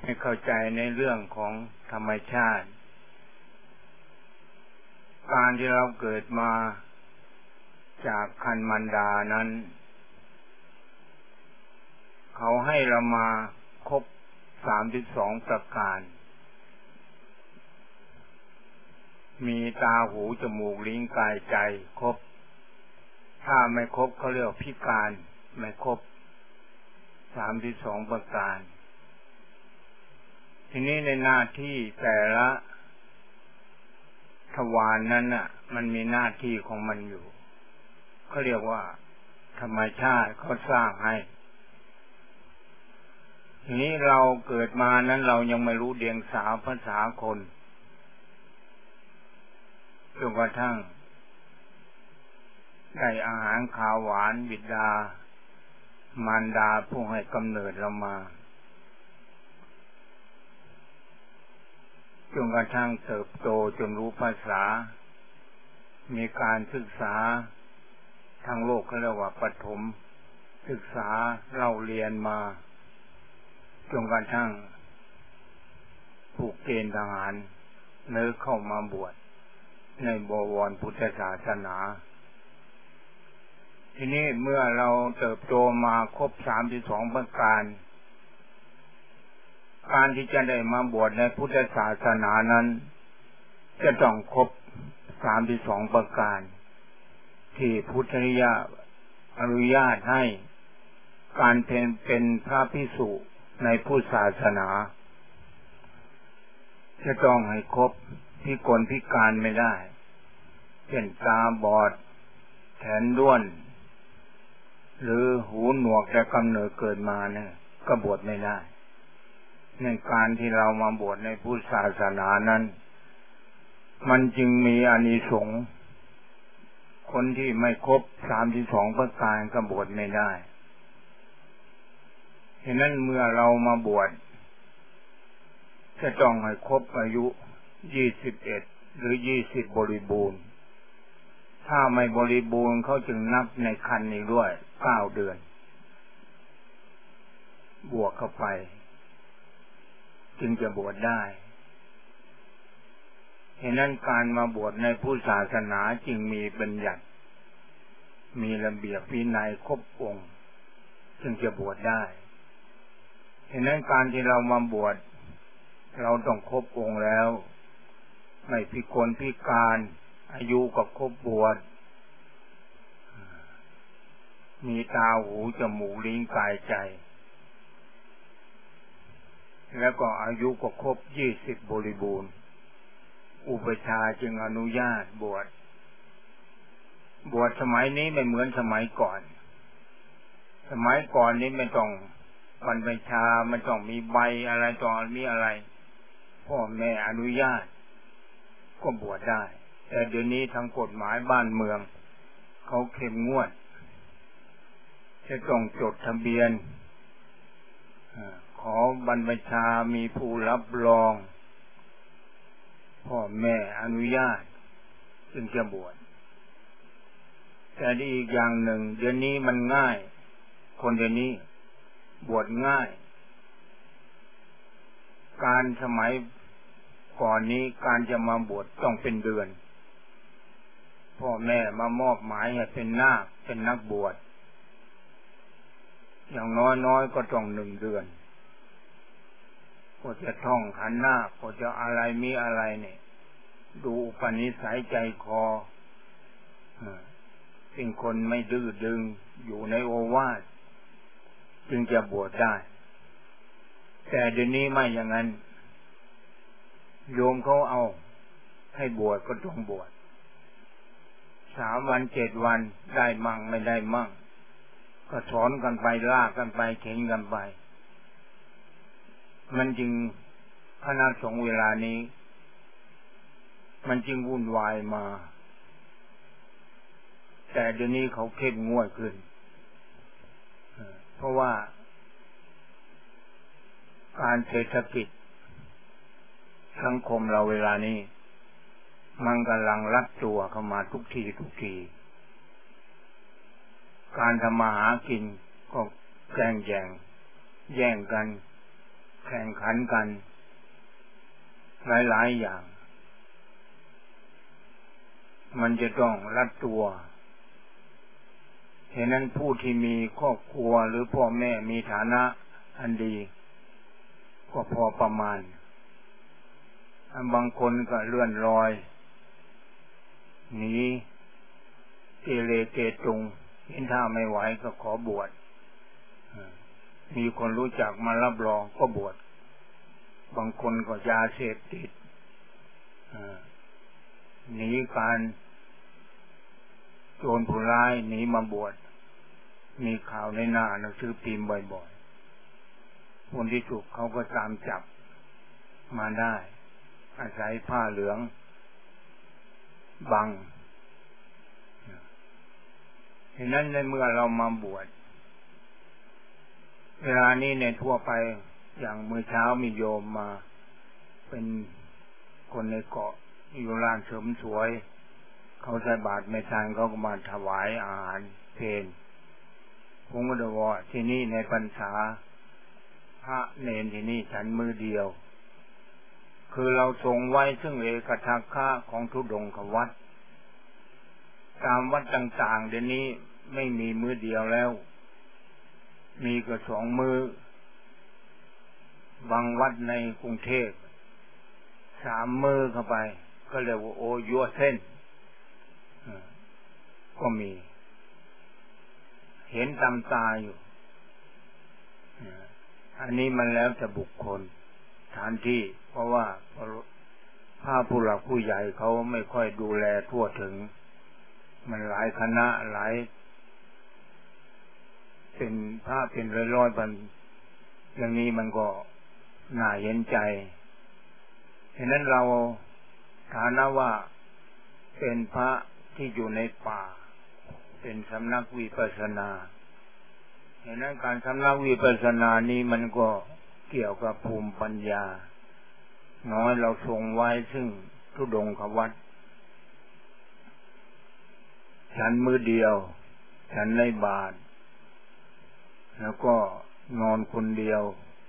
ให้เข้าใจในเรื่องของธรรมชาติการที่เราเกิดมาจากครรภ์มารดานั้นเขาให้เรามาครบ32ประการมีตาหูจมูกลิ้นกายใจครบถ้าไม่ครบเขาเรียกพิการไม่ครบ32ประการทีนี้ในหน้าที่แต่ละทวารนั้นน่ะมันมีหน้าที่ของมันอยู่เขาเรียกว่าธรรมชาติเขาสร้างให้ทีนี้เราเกิดมานั้นเรายังไม่รู้เดียงสาภาษาคนจนกระทั่งได้อาหารขาวหวานบิดามารดาผู้ให้กำเนิดเรามาจนกระทั่งเติบโตจนรู้ภาษามีการศึกษาทางโลกเขาเรียกว่าประถมศึกษาเราเรียนมาจนกระทั่งถูกเกณฑ์ทหารเนื้อเข้ามาบวชในบวรพุทธศาสนาทีนี้เมื่อเราเติบโตมาครบ32ประการการที่จะได้มาบวชในพุทธศาสนานั้นจะต้องครบ32ประการที่พุทธญาณอนุญาตให้การเป็นพระภิกษุในพุทธศาสนาจะต้องให้ครบพิกลพิการไม่ได้เช่นตาบอดแขนด้วนหรือหูหนวกแต่กำเนิดเกิดมาเนี่ยก็บวชไม่ได้ในการที่เรามาบวชในพุทธศาสนานั้นมันจึงมีอานิสงส์คนที่ไม่ครบ32ประการก็บวชไม่ได้ฉะนั้นเมื่อเรามาบวชจะต้องให้ครบอายุ21หรือ20บริบูรณ์ถ้าไม่บริบูรณ์เขาจึงนับในครรภ์นี้ด้วย9เดือนบวกเข้าไปจึงจะบวชได้ฉะนั้นการมาบวชในพุทธศาสนาจึงมีบัญญัติมีระเบียบวินัยครบองค์จึงจะบวชได้ฉะนั้นการที่เรามาบวชเราต้องครบองค์แล้วไม่พิกลพิการอายุก็ครบบวชมีตาหูจมูกลิ้นกายใจแล้วก็อายุก็ครบ20บริบูรณ์อุปัชฌาย์จึงอนุญาตบวชสมัยนี้ไม่เหมือนสมัยก่อนสมัยก่อนนี้ไม่ต้องบรรพชาไม่ต้องมีใบอะไรต้องมีอะไรพ่อแม่อนุญาตก็บวชได้แต่เดี๋ยวนี้ทางกฎหมายบ้านเมืองเขาเข้มงวดจะต้องจดทะเบียนขอบรรพชามีผู้รับรองพ่อแม่อนุญาตจึงจะบวชแต่อีกอย่างหนึ่งเดี๋ยวนี้มันง่ายคนเดี๋ยวนี้บวชง่ายการสมัยก่อนนี้การจะมาบวชต้องเป็นเดือนพ่อแม่มามอบหมายให้เป็นนาคเป็นนักบวชอย่างน้อยๆก็ต้อง1 เดือนก็จะท่องขันธ์นาคก็จะอะไรมีอะไรเนี่ยดูอุปนิสัยใจคอเป็นคนไม่ดื้อดึงอยู่ในโอวาทจึงจะบวชได้แต่เดี๋ยวนี้ไม่อย่างนั้นโยมเขาเอาให้บวชก็ต้องบวช3 วัน 7 วันได้มั่งไม่ได้มั่งก็สอนกันไปลากกันไปเข็นกันไปมันจึงคณะสงฆ์เวลานี้มันจึงวุ่นวายมาแต่เดี๋ยวนี้เขาเข้มงวดขึ้นเพราะว่าการเศรษฐกิจสังคมเราเวลานี้มันกำลังรัดตัวเข้ามาทุกทีการทำมาหากินก็แย่งกันแข่แข่งขันกันหลายๆอย่างมันจะต้องรัดตัวฉะนั้นผู้ที่มีครอบครัวหรือพ่อแม่มีฐานะอันดีก็พอประมาณบางคนก็เลื่อนลอยหนีเกเรเกตุงเห็นท่าไม่ไหวก็ขอบวชมีคนรู้จักมารับรองก็บวชบางคนก็ยาเสพติดหนีการโจรผู้ร้ายหนีมาบวชมีข่าวในหน้าหนังสือพิมพ์บ่อยๆคนที่ถูกเขาก็ตามจับมาได้อาศัยผ้าเหลืองบังฉะนั้นในเมื่อเรามาบวชเวลานี้ในทั่วไปอย่างมื้อเช้ามีโยมมาเป็นคนในเกาะอยู่ร้านเสริมสวยเขาใส่บาตรไม่ทันเขาก็มาถวายอาหารเพลผมก็บอกว่าที่นี่ในพรรษาพระเนรที่นี่ฉันมือเดียวคือเราทรงไว้ซึ่งเอกทัคคะของธุดงควัตรตามวัดต่างๆเดี๋ยวนี้ไม่มีมือเดียวแล้วมีก็2 มือบางวัดในกรุงเทพ3 มือเข้าไปก็เรียกว่าโอยัวเส้นก็มีเห็นตามตาอยู่อันนี้มันแล้วแต่บุคคลสถานที่เพราะว่าพระผู้หลักผู้ใหญ่เขาไม่ค่อยดูแลทั่วถึงมันหลายคณะหลายเป็นพระเป็นร้อยๆพันอย่างนี้มันก็น่าเห็นใจฉะนั้นเราฐานะว่าเป็นพระที่อยู่ในป่าเป็นสำนักวิปัสสนาฉะนั้นการสำนักวิปัสสนานี้มันก็เกี่ยวกับภูมิปัญญาน้อยเราทรงไว้ซึ่งธุดงควัตรฉันมือเดียวฉันในบาตรแล้วก็นอนคนเดียว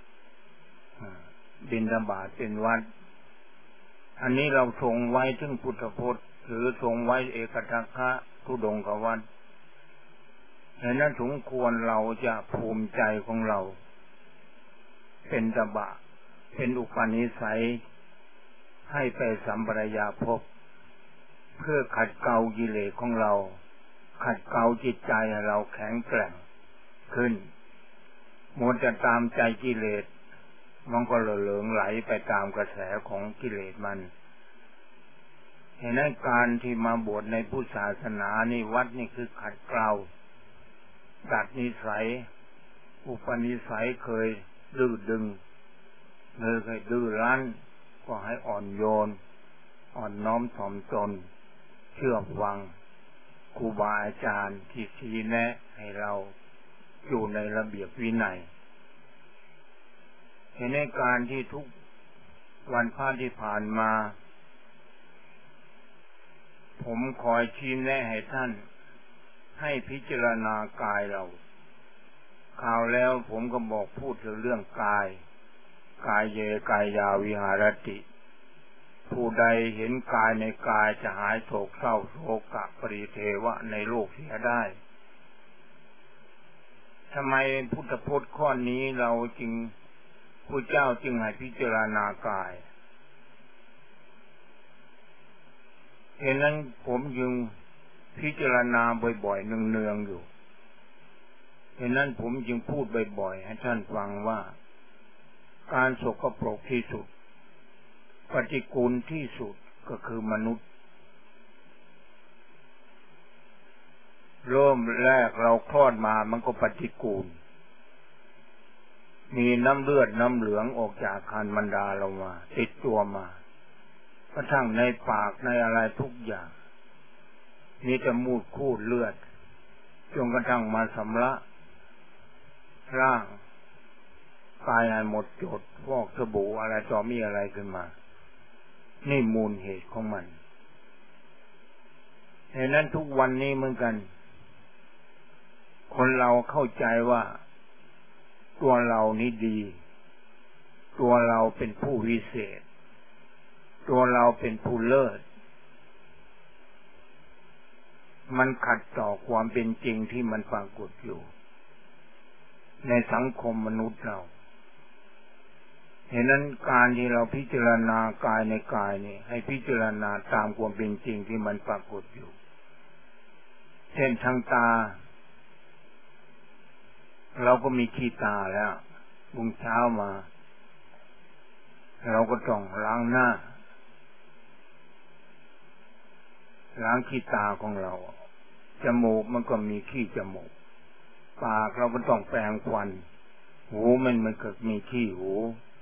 บิณฑบาตเป็นวัดอันนี้เราทรงไว้ซึ่งพุทธพจน์หรือทรงไว้เอกทัคคะธุดงควัตรฉะนั้นสมควรเราจะภูมิใจของเราเป็นตบะเป็นอุปนิสัยให้ไปสัมปรายภพเพื่อขัดเกลากิเลสของเราขัดเกลาจิตใจให้เราแข็งแกร่งขึ้นมัวจะตามใจกิเลสมันก็เหลิงไหลไปตามกระแสของกิเลสมันฉะนั้นการที่มาบวชในพุทธศาสนานี่วัดนี่คือขัดเกลาดัดนิสัยอุปนิสัยเคยดื้อดึงเคยดื้อรั้นก็ให้อ่อนโยนอ่อนน้อมถ่อมตนเชื่อฟังครูบาอาจารย์ที่ชี้แนะให้เราอยู่ในระเบียบวินัยในการที่ทุกวันพระที่ผ่านมาผมคอยชี้แนะให้ท่านให้พิจารณากายเราคราวแล้วผมก็บอกพูดถึงเรื่องกายเยกายาวิหารติผู้ใดเห็นกายในกายจะหายโศกเศร้าโศกะปริเทวะในโลกเสียได้ทำไมพุทธพจน์ข้อนี้เราจึงพระเจ้าจึงให้พิจารณากายเหตุนั้นผมจึงพิจารณาบ่อยๆเนืองๆอยู่เหตุนั้นผมจึงพูดบ่อยๆให้ท่านฟังว่าการสกปรกที่สุดปฏิกูลที่สุดก็คือมนุษย์เริ่มแรกเราคลอดมามันก็ปฏิกูลมีน้ำเลือดน้ำเหลืองออกจากครรภ์มารดาเรามาติดตัวมากระทั่งในปากในอะไรทุกอย่างมีแต่มูดคูดเลือดจนกระทั่งมาสำระร่างกายให้หมดจดฟอกสบู่อะไรต่อมีอะไรขึ้นมานี่มูลเหตุของมันฉะนั้นทุกวันนี้เหมือนกันคนเราเข้าใจว่าตัวเรานี่ดีตัวเราเป็นผู้วิเศษตัวเราเป็นผู้เลิศมันขัดต่อความเป็นจริงที่มันปรากฏอยู่ในสังคมมนุษย์เราฉะนั้นการที่เราพิจารณากายในกายนี่ให้พิจารณาตามความเป็นจริงที่มันปรากฏอยู่เช่นทางตาเราก็มีขี้ตาแล้วรุ่งเช้ามาเราก็ต้องล้างหน้าล้างขี้ตาของเราจมูกมันก็มีขี้จมูกปากเราก็ต้องแปรงฟันหูมันก็มีขี้หู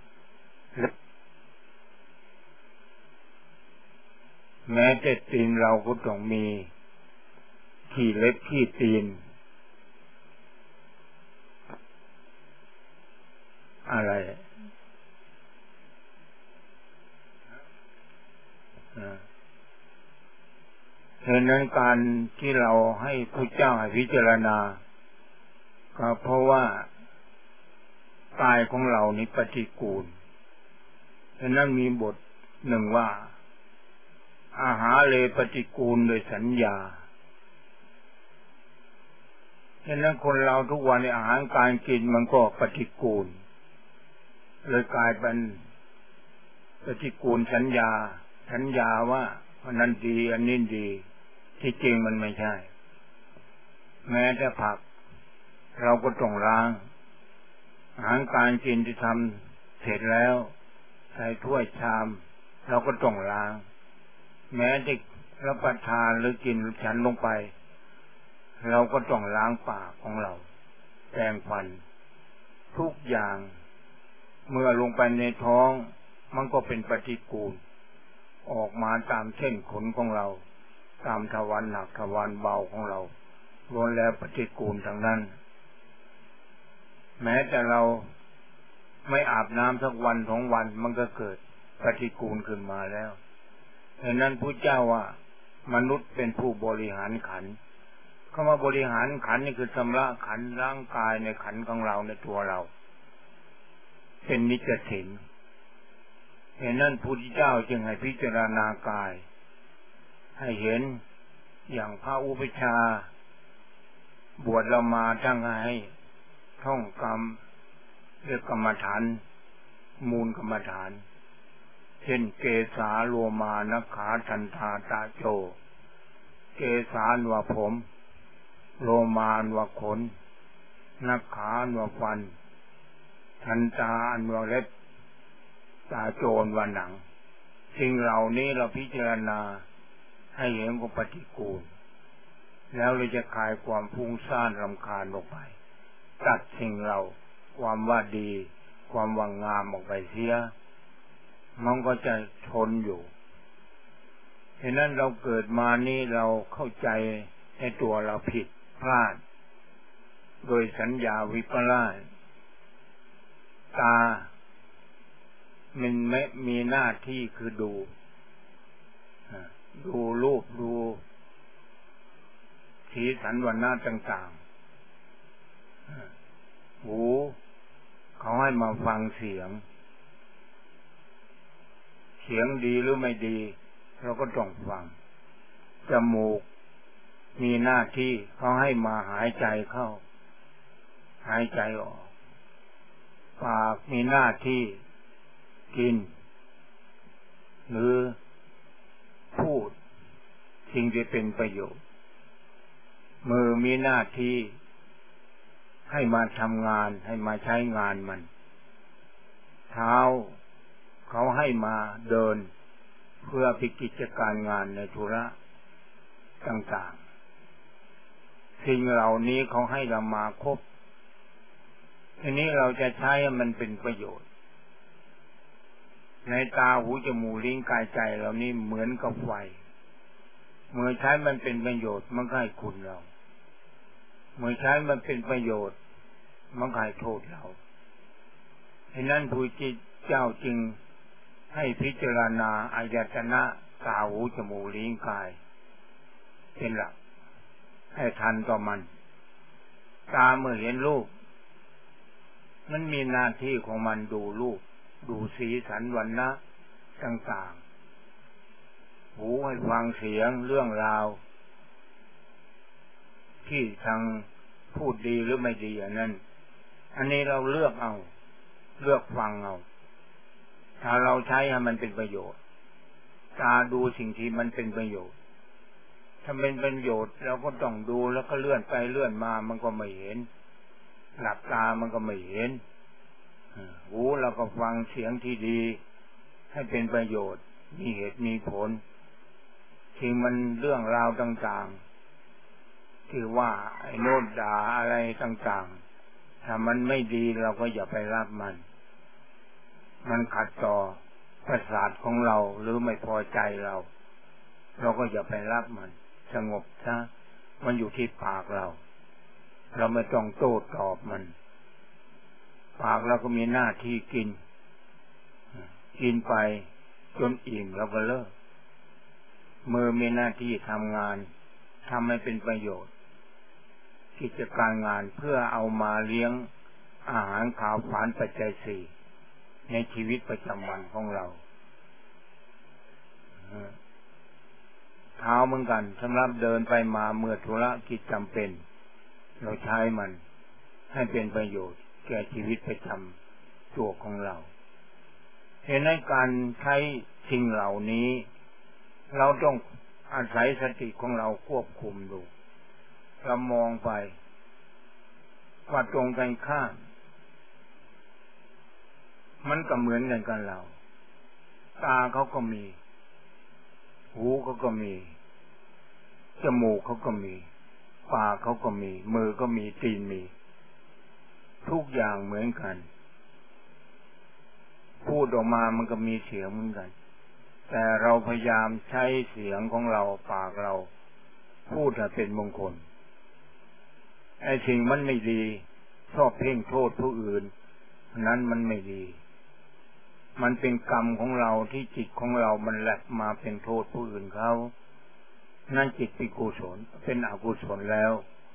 แม้แต่ตีนเราก็ต้องมีขี้เล็บขี้ตีนอะไรฉะนั้นการที่เราให้พระเจ้าให้พิจารณาก็เพราะว่ากายของเรานี้ปฏิกูลฉะนั้นมีบทหนึ่งว่าอาหารเลปฏิกูลโดยสัญญาฉะนั้นคนเราทุกวันในอาหารการกินมันก็ปฏิกูลเลยกลายเป็นปฏิกูลสัญญาว่าอันนั้นดีอันนี้ดีที่จริงมันไม่ใช่แม้แต่ผักเราก็ต้องล้างอาหารการกินที่ทำเสร็จแล้วใส่ถ้วยชามเราก็ต้องล้างแม้จะรับประทานหรือกินหรือฉันลงไปเราก็ต้องล้างปากของเราแปรงฟันทุกอย่างเมื่อลงไปในท้องมันก็เป็นปฏิกูลออกมาตามเส้นขนของเราตามทวารหนักทวารเบาของเราล้วนแล้วปฏิกูลทั้งนั้นแม้แต่เราไม่อาบน้ำสักวันสองวันมันก็เกิดปฏิกูลขึ้นมาแล้วฉะนั้นพระเจ้าว่ามนุษย์เป็นผู้บริหารขันธ์คำว่าบริหารขันธ์นี่คือชำระขันธ์ร่างกายในขันธ์ของเราในตัวเราเป็นนิจถินฉะนั้นพระพุทธเจ้าจึงให้พิจารณากายให้เห็นอย่างพระอุปัชฌาย์บวชเรามาทั้งให้ท่องกรรมเรียกกรรมฐานมูลกรรมฐานเช่นเกสาโลมานักขาทันทาตาโจเกสานวะผมโลมานวะขนนักขานวะฟันทันตาอันวะเล็บตาโจนวะหนังสิ่งเหล่านี้เราพิจารณาให้เห็นว่าปฏิกูลแล้วเราจะคลายความฟุ้งซ่านรำคาญออกไปตัดสิ่งเราความว่าดีความว่างามออกไปเสียมันก็จะทนอยู่ฉะนั้นเราเกิดมานี่เราเข้าใจในตัวเราผิดพลาดโดยสัญญาวิปลาสตามันไม่มีหน้าที่คือดูรูปดูสีสันวรรณะต่างๆหูเขาให้มาฟังเสียงดีหรือไม่ดีเราก็ต้องฟังจมูกมีหน้าที่เขาให้มาหายใจเข้าหายใจออกปากมีหน้าที่กินหรือพูดสิ่งที่เป็นประโยชน์มือมีหน้าที่ให้มาทำงานให้มาใช้งานมันเท้าเขาให้มาเดินเพื่อพิกิจการงานในธุระต่างๆสิ่งเหล่านี้เขาให้เรามาครบทีนี้เราจะใช้ให้มันเป็นประโยชน์ในตาหูจมูกลิ้นกายใจเรานี่เหมือนกับไฟเมื่อใช้มันเป็นประโยชน์มันก็ให้คุณเราเมื่อใช้มันเป็นประโยชน์มันก็ให้โทษเราฉะนั้นพระเจ้าจึงให้พิจารณาอายตนะตาหูจมูกลิ้นกายเป็นหลักให้ทันต่อมันตาเมื่อเห็นรูปมันมีหน้าที่ของมันดูรูปดูสีสันวรรณะต่างๆหูให้ฟังเสียงเรื่องราวที่ทางพูดดีหรือไม่ดีอันนี้เราเลือกฟังเอาถ้าเราใช้ให้มันเป็นประโยชน์ตาดูสิ่งที่มันเป็นประโยชน์ถ้าเป็นประโยชน์เราก็ต้องดูแล้วก็เลื่อนไปเลื่อนมามันก็ไม่เห็นหลับตามันก็ไม่เห็นหูเราก็ฟังเสียงที่ดีให้เป็นประโยชน์มีเหตุมีผลที่มันเรื่องราวต่างๆที่ว่าไอ้โน่นด่าอะไรต่างๆถ้ามันไม่ดีเราก็อย่าไปรับมันขัดต่อประสาทของเราหรือไม่พอใจเราก็อย่าไปรับมันสงบซะมันอยู่ที่ปากเราไม่ต้องโต้ตอบมันปากเราก็มีหน้าที่กินไปจนอิ่มแล้วก็เลิกมือมีหน้าที่ทำงานทำให้เป็นประโยชน์กิจการงานเพื่อเอามาเลี้ยงอาหารข้าวฝานปัจจัยสี่ในชีวิตประจำวันของเราเท้าเหมือนกันสำหรับเดินไปมาเมื่อธุระกิจจำเป็นเราใช้มันให้เป็นประโยชน์แก่ชีวิตประจำตัวของเราเห็นในการใช้สิ่งเหล่านี้เราต้องอาศัยสติของเราควบคุมดูเรามองไปว่าตรงกันข้ามมันก็เหมือนกันเราตาเขาก็มีหูเขาก็มีจมูกเขาก็มีปากเขาก็มีมือก็มีตีนมีทุกอย่างเหมือนกันพูดออกมามันก็มีเสียงเหมือนกันแต่เราพยายามใช้เสียงของเราปากเราพูดให้เป็นมงคลไอ้สิ่งมันไม่ดีชอบเพ่งโทษผู้อื่นนั้นมันไม่ดีมันเป็นกรรมของเราที่จิตของเรามันแหลกมาเป็นโทษผู้อื่นเขานั่นจิตเป็นกุศลเป็นอกุศลแล้ว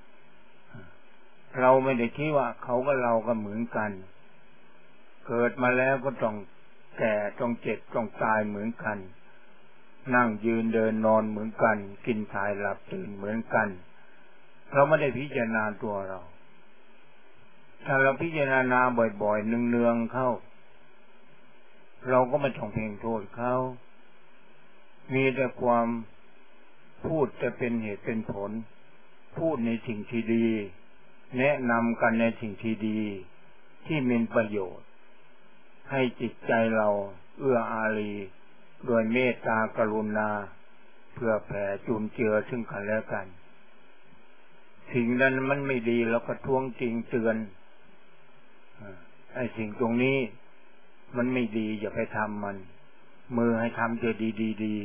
เราไม่ได้คิดว่าเขากับเราก็เหมือนกันเกิดมาแล้วก็ต้องแก่ต้องเจ็บต้องตายเหมือนกันนั่งยืนเดินนอนเหมือนกันกินถ่ายหลับตื่นเหมือนกันเราไม่ได้พิจารณาตัวเราถ้าเราพิจารณาบ่อยๆเนืองๆเข้าเราก็ไม่ต้องเพ่งโทษเขามีแต่ความพูดจะเป็นเหตุเป็นผลพูดในสิ่งที่ดีแนะนำกันในสิ่งที่ดีที่มีประโยชน์ให้จิตใจเราเอื้ออารีด้วยเมตตากรุณาเพื่อแผ่จุนเจือซึ่งกันและกันสิ่งนั้นมันไม่ดีเราก็ท้วงติงเตือนไอ้สิ่งตรงนี้มันไม่ดีอย่าไปทำมันมือให้ทำจะดี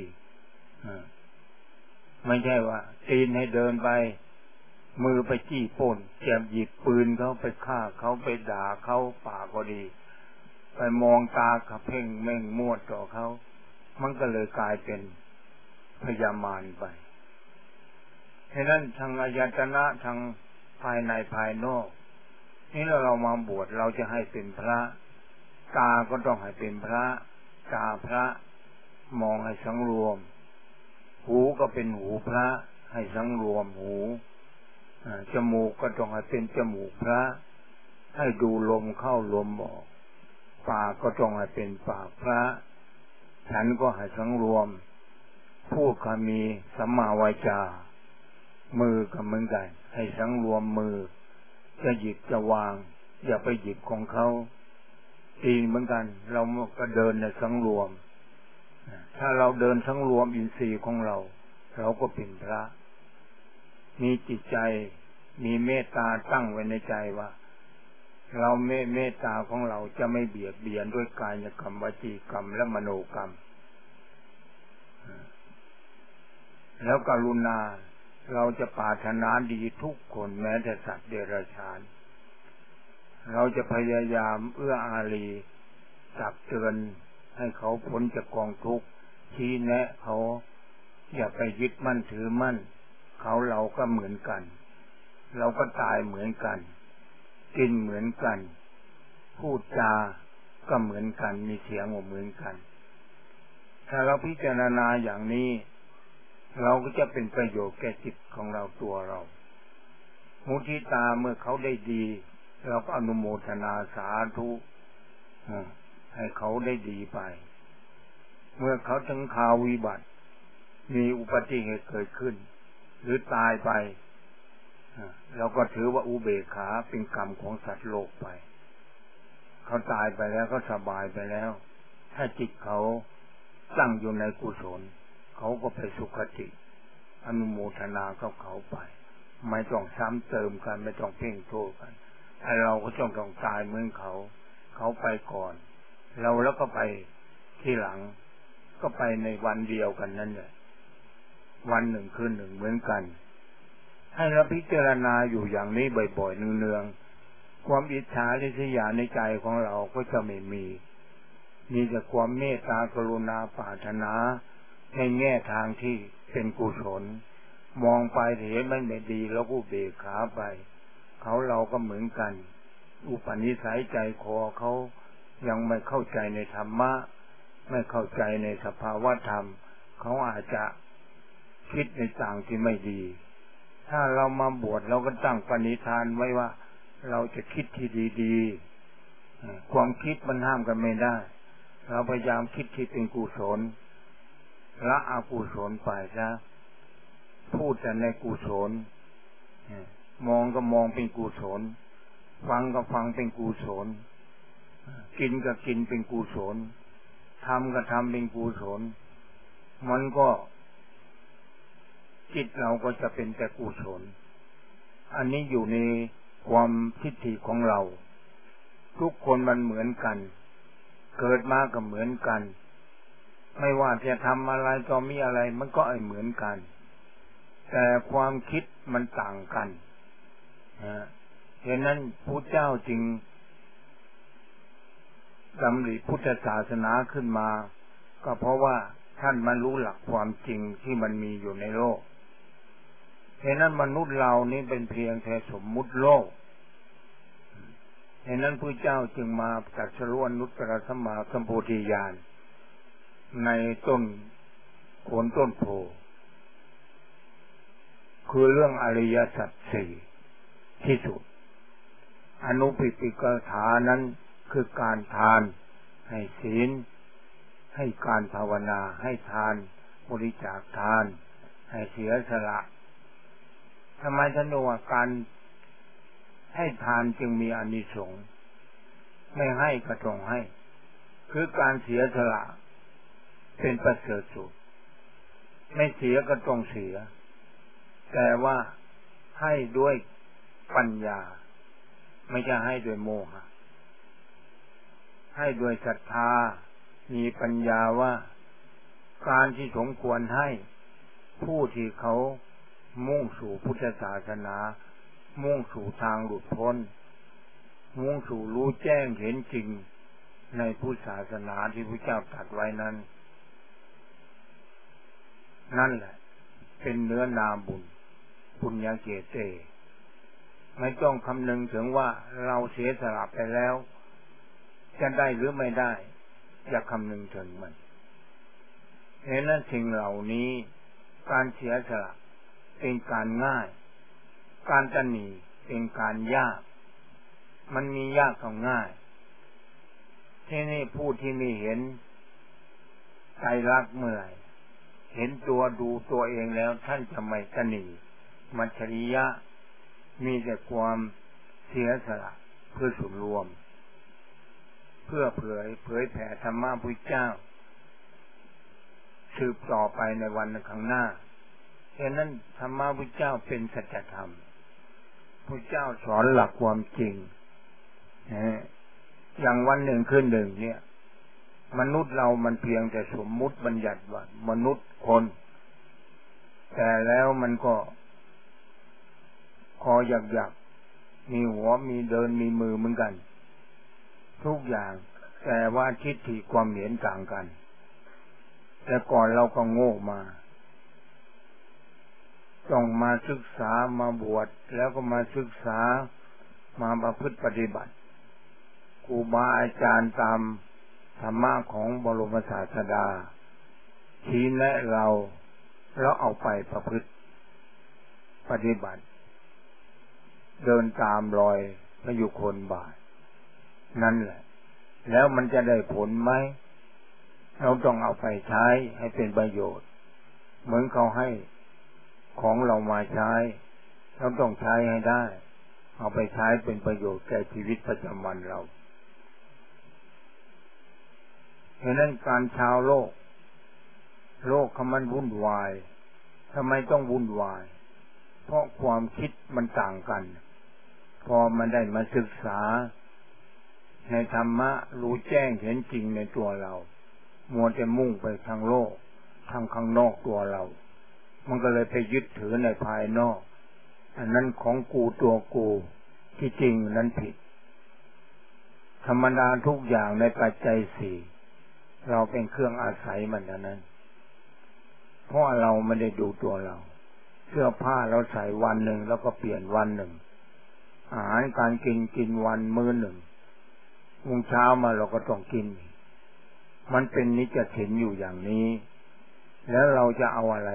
ไม่ใช่ว่าตีนให้เดินไปมือไปจี้ป่นแจมหยิบปืนเขาไปฆ่าเขาไปด่าเขาปากก็ดีไปมองตาขับเพ่งเม่งมั่วต่อเขามันก็เลยกลายเป็นพยามารไปฉะนั้นทางอายตนะทางภายในภายนอกนี่เรามาบวชเราจะให้เป็นพระตาก็ต้องให้เป็นพระตาพระมองให้สังรวมหูก็เป็นหูพระให้สังรวมหูจมูกก็ต้องให้เป็นจมูกพระให้ดูลมเข้าลมออกปากก็ต้องให้เป็นปากพระฉันก็ให้สังรวมพูดก็มีสัมมาวาจามือก็เหมือนกันให้สังรวมมือจะหยิบจะวางอย่าไปหยิบของเขาตีนเหมือนกันเราก็เดินในสังรวมถ้าเราเดินสังรวมอินทรีย์ของเราก็เป็นพระมีจิตใจมีเมตตาตั้งไว้ในใจว่าเราเมตตาของเราจะไม่เบียดเบียนด้วยกายกรรมวจีกรรมและมโนกรรมแล้วกรุณาเราจะปรารถนาดีทุกคนแม้แต่สัตว์เดรัจฉานเราจะพยายามเอื้ออารีตักเตือนให้เขาพ้นจากกองทุกข์ชี้แนะเขาอย่าไปยึดมั่นถือมั่นเราก็เหมือนกันเราก็ตายเหมือนกันกินเหมือนกันพูดจากก็เหมือนกันมีเสียงเหมือนกันถ้าเราพิจารณาอย่างนี้เราก็จะเป็นประโยชน์แก่จิตของเราตัวเรามุทิตาเมื่อเขาได้ดีเราก็อนุโมทนาสาธุให้เขาได้ดีไปเมื่อเขาถึงข่าววิบัติมีอุบัติเหตุเกิดขึ้นหรือตายไปเราก็ถือว่าอุเบกขาเป็นกรรมของสัตว์โลกไปเขาตายไปแล้วก็สบายไปแล้วถ้าจิตเขาตั้งอยู่ในกุศลเขาก็ไปสุคติอนุโมทนากับเขาไปไม่ต้องซ้ำเติมกันไม่ต้องเพ่งโทษกันไอ้เราก็ต้องตายเหมือนเขาไปก่อนเราแล้วก็ไปที่หลังก็ไปในวันเดียวกันนั่นแหละวันหนึ่งคืนหนึ่งเหมือนกันให้เราพิจารณาอยู่อย่างนี้บ่อยๆเนืองๆความอิจฉาริษยาในใจของเราก็จะไม่มีแต่ความเมตตากรุณาปรารถนาในแง่ทางที่เป็นกุศลมองไปเห็นมันไม่ดีแล้วก็เบกขาไปเราก็เหมือนกันอุปนิสัยใจคอเขายังไม่เข้าใจในธรรมะไม่เข้าใจในสภาวะธรรมเขาอาจจะคิดในทางที่ไม่ดีถ้าเรามาบวชเราก็ตั้งปณิธานไว้ว่าเราจะคิดที่ดีๆความคิดมันห้ามกันไม่ได้เราพยายามคิดที่เป็นกุศลละอกุศลไปซะพูดแต่ในกุศลมองก็มองเป็นกุศลฟังก็ฟังเป็นกุศลกินก็กินเป็นกุศลทำก็ทำเป็นกุศลมันก็จิตเราก็จะเป็นแต่กุศลอันนี้อยู่ในความทิฏฐิของเราทุกคนมันเหมือนกันเกิดมาก็เหมือนกันไม่ว่าจะทำอะไรก็มีอะไรมันก็เหมือนกันแต่ความคิดมันต่างกันฉะนั้นพระเจ้าจึงดำริพุทธศาสนาขึ้นมาก็เพราะว่าท่านมารู้หลักความจริงที่มันมีอยู่ในโลกฉะนั้นมนุษย์เรานี้เป็นเพียงแค่สมมุติโลกฉะนั้นพระเจ้าจึงมาตรัสรู้อนุตตรสัมมาสัมโพธิญาณในต้นโคนต้นโพคือเรื่องอริยสัจสี่ที่สุดอนุปิปิกถานั้นคือการทานให้ศีลให้การภาวนาให้ทานบริจาคทานให้เสียสละทำไมท่านว่าการให้ทานจึงมีอานิสงส์ไม่ให้ก็ต้องให้คือการเสียสละเป็นประเสริฐสุดไม่เสียก็ต้องเสียแต่ว่าให้ด้วยปัญญาไม่ใช่ให้ด้วยโมหะให้ด้วยศรัทธามีปัญญาว่าการที่สมควรให้ผู้ที่เขามุ่งสู่พุทธศาสนามุ่งสู่ทางหลุดพ้นมุ่งสู่รู้แจ้งเห็นจริงในพุทธศาสนาที่พระเจ้าตรัสไว้นั้นนั่นแหละเป็นเนื้อนาบุญปุญญเกเตไม่ต้องคำนึงถึงว่าเราเสียสละไปแล้วจะได้หรือไม่ได้อย่าคำนึงถึงมันเพราะนั้นสิ่งเหล่านี้การเสียสละเป็นการง่ายการตนีเป็นการยากมันมียากกับง่ายที่นี่ผู้ที่ไม่เห็นใจรักเมื่อไหร่เห็นตัวดูตัวเองแล้วท่านจะไม่ตนีมัจฉริยะมีแต่ความเสียสละเพื่อส่วนรวมเพื่อเผยแผ่ธรรมะพุทธเจ้าสืบต่อไปในวันข้างหน้าฉะนั้นธรรมะพุทธเจ้าเป็นสัจธรรมพุทธเจ้าสอนหลักความจริงอย่างวันหนึ่งคืนหนึ่งเนี่ยมนุษย์เรามันเพียงแต่สมมุติบัญญัติว่ามนุษย์คนแต่แล้วมันก็คอหยักๆมีหัวมีเดินมีมือเหมือนกันทุกอย่างแต่ว่าทิฏฐิความเห็นต่างกันแต่ก่อนเราก็โง่มาต้องมาศึกษามาบวชแล้วก็มาศึกษามาประพฤติปฏิบัติครูบาอาจารย์ตามธรรมะของบรมศาสดาชี้แนะเราแล้วเอาไปประพฤติปฏิบัติเดินตามรอยพระยุคลบาทนั่นแหละแล้วมันจะได้ผลไหมเราต้องเอาไปใช้ให้เป็นประโยชน์เหมือนเขาให้ของเรามาใช้เราต้องใช้ให้ได้เอาไปใช้เป็นประโยชน์แก่ชีวิตประจำวันเราเพราะนั้นการชาวโลกเขามันวุ่นวายทำไมต้องวุ่นวายเพราะความคิดมันต่างกันพอมันได้มาศึกษาในธรรมะรู้แจ้งเห็นจริงในตัวเรามัวแต่มุ่งไปทางโลกทางข้างนอกตัวเรามันก็เลยไปยึดถือในภายนอกอันนั้นของกูตัวกูที่จริงนั้นผิดธรรมดาทุกอย่างในปัจจัยสี่เราเป็นเครื่องอาศัยมันเท่านั้นเพราะเราไม่ได้ดูตัวเราเสื้อผ้าเราใส่วันหนึ่งแล้วก็เปลี่ยนวันหนึ่งอาหารการกินวันมื้อหนึ่งรุ่งเช้ามาเราก็ต้องกินมันเป็นนิจถินอยู่อย่างนี้แล้วเราจะเอาอะไร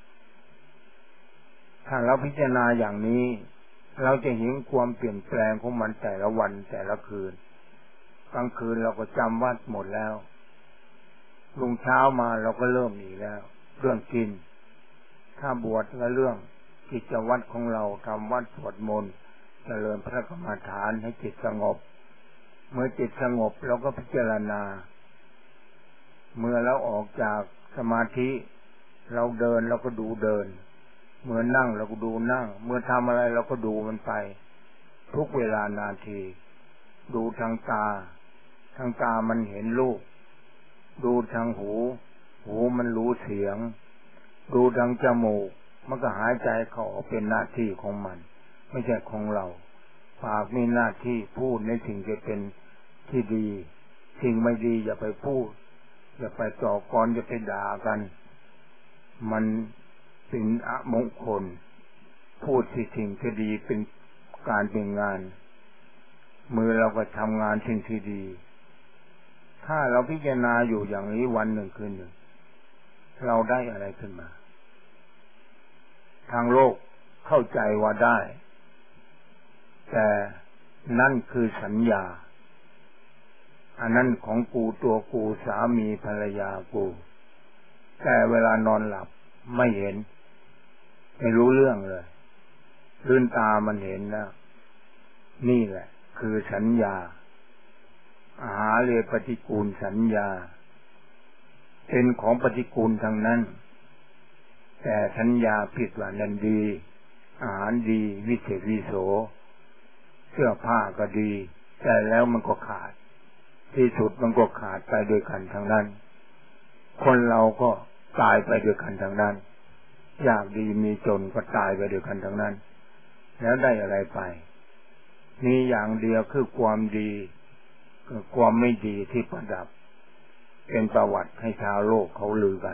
ถ้าเราพิจารณาอย่างนี้เราจะเห็นความเปลี่ยนแปลงของมันแต่ละวันแต่ละคืนกลางคืนเราก็จำวัดหมดแล้วรุ่งเช้ามาเราก็เริ่มอีกแล้วเรื่องกินถ้าบวชก็เรื่องกิจวัตรของเราทำวัดสวดมนต์เจริญพระกรรมฐานให้จิตสงบเมื่อจิตสงบเราก็พิจารณาเมื่อเราออกจากสมาธิเราเดินเราก็ดูเดินเมื่อนั่งเราก็ดูนั่งเมื่อทำอะไรเราก็ดูมันไปทุกเวลานาทีดูทางตามันเห็นรูปดูทางหูมันรู้เสียงดูทางจมูกมันก็หายใจเข้าออกเป็นหน้าที่ของมันไม่ใช่ของเราปากมีหน้าที่พูดในสิ่งที่เป็นที่ดีสิ่งไม่ดีอย่าไปพูดอย่าไปต่อกรอย่าไปด่ากันมันเป็นอมงคลพูดสิ่งที่ดีเป็นการเป็นงานมือเราก็ทำงานสิ่งที่ดีถ้าเราพิจารณาอยู่อย่างนี้วันหนึ่งคืนหนึ่งเราได้อะไรขึ้นมาทางโลกเข้าใจว่าได้แต่นั่นคือสัญญาอันนั้นของกูตัวกูสามีภรรยากูแต่เวลานอนหลับไม่เห็นไม่รู้เรื่องเลยลืมตามันเห็นแล้วนี่แหละคือสัญญาอาหาเรปฏิกูลสัญญาเป็นของปฏิกูลทั้งนั้นแต่สัญญาผิดว่านั่นดีอาหารดีวิเศษวิโสเสื้อผ้าก็ดีแต่แล้วมันก็ขาดที่สุดมันก็ขาดไปด้วยกันทั้งนั้นคนเราก็ตายไปด้วยกันทั้งนั้นยากดีมีจนก็ตายไปด้วยกันทั้งนั้นแล้วได้อะไรไปมีอย่างเดียวคือความดีความไม่ดีที่ประดับเป็นประวัติให้ชาวโลกเขาลือกัน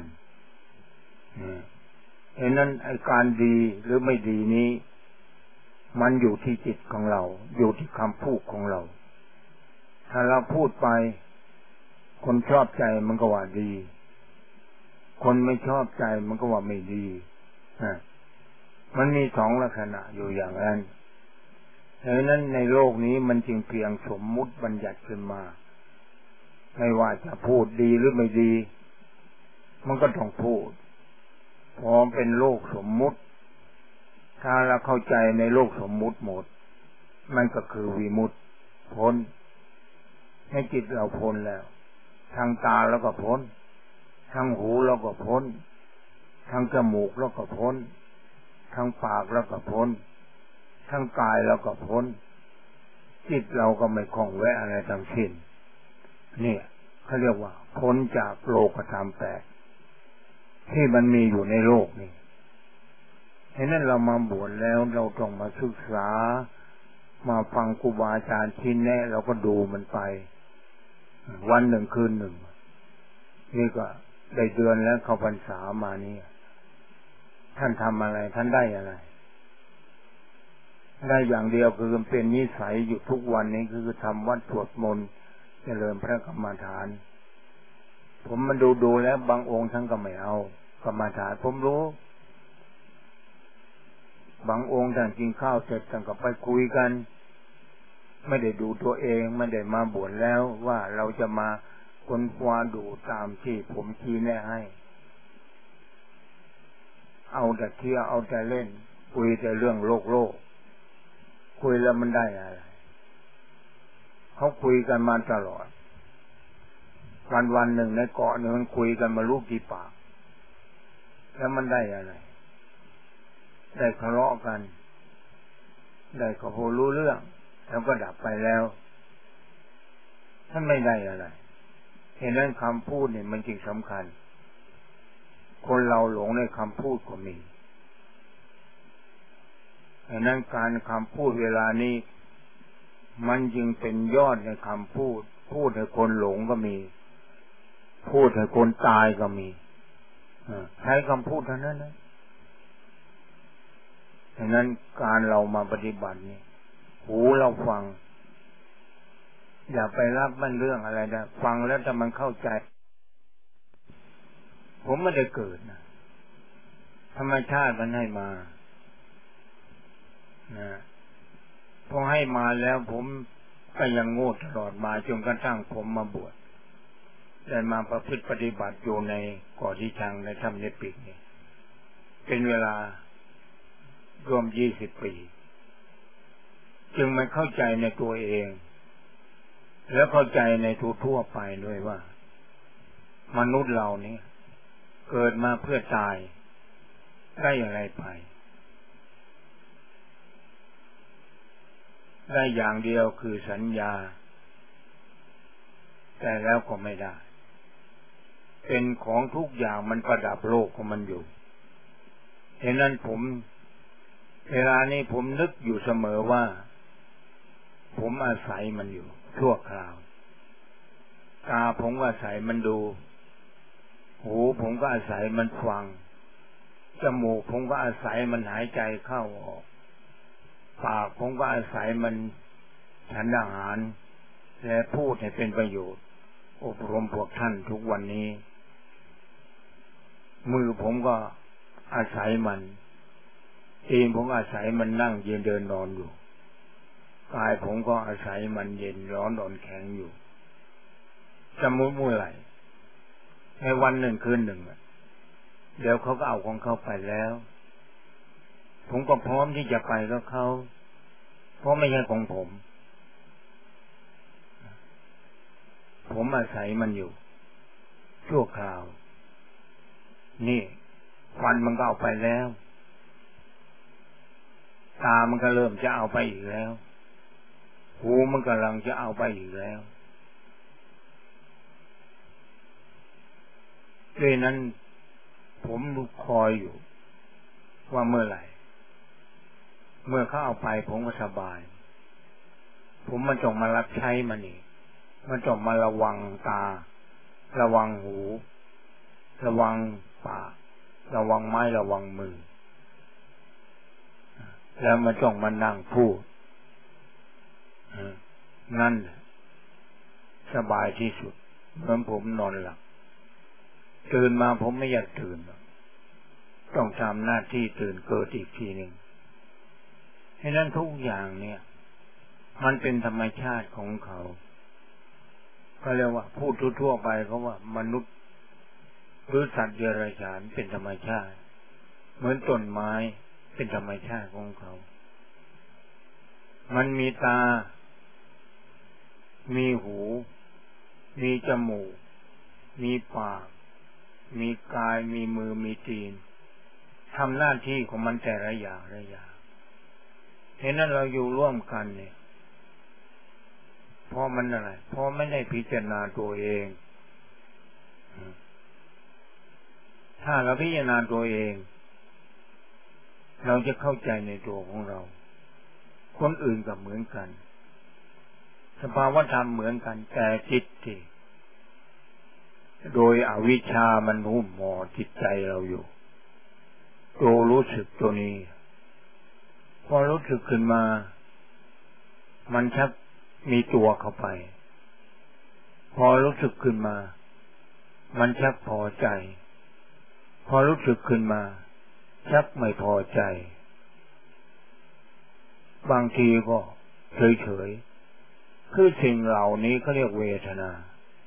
เพราะนั้นไอ้การดีหรือไม่ดีนี้มันอยู่ที่จิตของเราอยู่ที่คำพูดของเราถ้าเราพูดไปคนชอบใจมันก็ว่าดีคนไม่ชอบใจมันก็ว่าไม่ดีมันมีสองลักษณะอยู่อย่างนั้นเพราะนั้นในโลกนี้มันจึงเพียงสมมุติบัญญัติขึ้นมาไม่ว่าจะพูดดีหรือไม่ดีมันก็ต้องพูดพอเป็นโลกสมมุติถ้าเราเข้าใจในโลกสมมุติหมดมันก็คือวิมุตติพ้นให้จิตเราพ้นแล้วทางตาเราก็พ้นทางหูเราก็พ้นทางจมูกเราก็พ้นทางปากเราก็พ้นทางกายเราก็พ้นจิตเราก็ไม่คล้องแวะอะไรทั้งสิ้นเนี่ยเขาเรียกว่าพ้นจากโลกธรรมแปดที่มันมีอยู่ในโลกนี่ฉะนั้นเรามาบวชแล้วเราต้องมาศึกษามาฟังครูบาอาจารย์ชี้แนะเราก็ดูมันไปวันหนึ่งคืนหนึ่งนี่ก็ได้เดือนแล้วเข้าพรรษามานี่ท่านทำอะไรท่านได้อะไรได้อย่างเดียวคือเป็นนิสัยอยู่ทุกวันนี้คือทำวัดสวดมนต์เจริญพระกรรมฐานผมมันดูแล้วบางองค์ท่านก็ไม่เอากรรมฐานผมรู้บางองค์ท่านกินข้าวเสร็จท่านก็ไปคุยกันไม่ได้ดูตัวเองไม่ได้มาบวชแล้วว่าเราจะมาค้นคว้าดูตามที่ผมชี้แนะให้เอาแต่เที่ยวเอาแต่เล่นคุยแต่เรื่องโลกคุยแล้วมันได้อะไรเขาคุยกันมาตลอดวันหนึ่งในเกาะหนึ่งมันคุยกันมาลูกกี่ปากแล้วมันได้อะไรได้ทะเลาะกันได้ก็พอรู้เรื่องแล้วก็ดับไปแล้วท่านไม่ได้อะไรเห็นนั้นคำพูดเนี่ยมันจริงสำคัญคนเราหลงในคำพูดก็มีเห็นนั้นการคำพูดเวลานี้มันจึงเป็นยอดในคำพูดพูดให้คนหลงก็มีพูดให้คนตายก็มีใช้คำพูดเท่านั้นนะฉะนั้นการเรามาปฏิบัตินี่หูเราฟังอย่าไปรับมันเรื่องอะไรนะฟังแล้วถ้ามันเข้าใจผมไม่ได้เกิดนะธรรมชาติมันให้มานะพอให้มาแล้วผมก็ยังโง่ตลอดมาจนกระทั่งผมมาบวชได้มาประพฤติปฏิบัติอยู่ในก่อที่ชังในถ้ำเนปิกนี่เป็นเวลารวม20 ปีจึงไม่เข้าใจในตัวเองแล้วเข้าใจในทั่วไปด้วยว่ามนุษย์เรานี่เกิดมาเพื่อตายได้อะไรไปได้อย่างเดียวคือสัญญาแต่แล้วก็ไม่ได้เป็นของทุกอย่างมันประดับโลกของมันอยู่เห็นนั้นผมเวลานี้ผมนึกอยู่เสมอว่าผมอาศัยมันอยู่ชั่วคราวตาผมก็อาศัยมันดูหูผมก็อาศัยมันฟังจมูกผมก็อาศัยมันหายใจเข้าออกปากผมก็อาศัยมันฉันอาหารและพูดให้เป็นประโยชน์อบรมพวกท่านทุกวันนี้มือผมก็อาศัยมันตีนผมอาศัยมันนั่งยืนเดินนอนอยู่กายผมก็อาศัยมันเย็นร้อนอ่อนแข็งอยู่จะมุ่งไหลในวันหนึ่งคืนหนึ่งเดี๋ยวเขาก็เอาของเขาไปแล้วผมก็พร้อมที่จะไปกับเขาเพราะไม่ใช่ของผมอาศัยมันอยู่ชั่วคราวนี่ฟันมันก็เอาไปแล้วตามันก็เริ่มจะเอาไปอีกแล้วหูมันกำลังจะเอาไปอีกแล้วด้วยนั้นผมคอยอยู่ว่าเมื่อไหร่เมื่อเขาเอาไปผมก็สบายผมมันจงมารับใช้มันนี่มันจงมาระวังตาระวังหูระวังปากระวังไม้ระวังมือแล้วมันจงมานั่งพูดนั่นสบายที่สุดเหมือนผมนอนหลับตื่นมาผมไม่อยากตื่นต้องทำหน้าที่ตื่นเกิดอีกทีหนึ่งฉะนั้นทุกอย่างเนี่ยมันเป็นธรรมชาติของเขาก็เรียกว่าพูดทั่วไปเขาว่ามนุษย์หรือสัตว์เดรัจฉานเป็นธรรมชาติเหมือนต้นไม้เป็นธรรมชาติของเขามันมีตามีหูมีจมูกมีปากมีกายมีมือมีตีนทำหน้าที่ของมันแต่ละอย่างเห็นนั้นเราอยู่ร่วมกันเนี่ยเพราะมันอะไรเพราะไม่ได้พิจารณาตัวเองถ้าเราพิจารณาตัวเองเราจะเข้าใจในตัวของเราคนอื่นก็เหมือนกันสภาวะธรรมเหมือนกันแต่จิตที่โดยอวิชชามันหุ้มห่อจิตใจเราอยู่ตัวรู้สึกตัวนี้พอรู้สึกขึ้นมามันชักมีตัวเข้าไปพอรู้สึกขึ้นมามันชักพอใจพอรู้สึกขึ้นมาชักไม่พอใจบางทีก็เฉยๆคือสิ่งเหล่านี้เขาเรียกเวทนา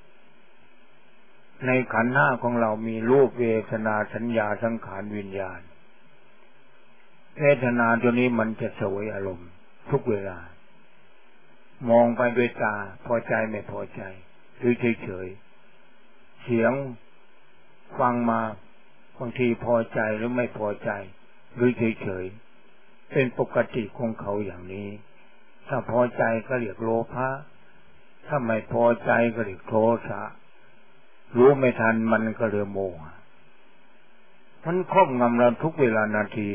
ในขันธ์ห้าของเรามีรูปเวทนาสัญญาสังขารวิญญาณเวทนาตัวนี้มันจะเสวยอารมณ์ทุกเวลามองไปด้วยตาพอใจไม่พอใจหรือเฉยๆเสียงฟังมาบางทีพอใจหรือไม่พอใจหรือเฉยๆเป็นปกติของเขาอย่างนี้ถ้าพอใจก็เรียกโลภะถ้าไม่พอใจก็เรียกโทสะรู้ไม่ทันมันก็เรียกโมหะมันครอบงำเราทุกเวลานาที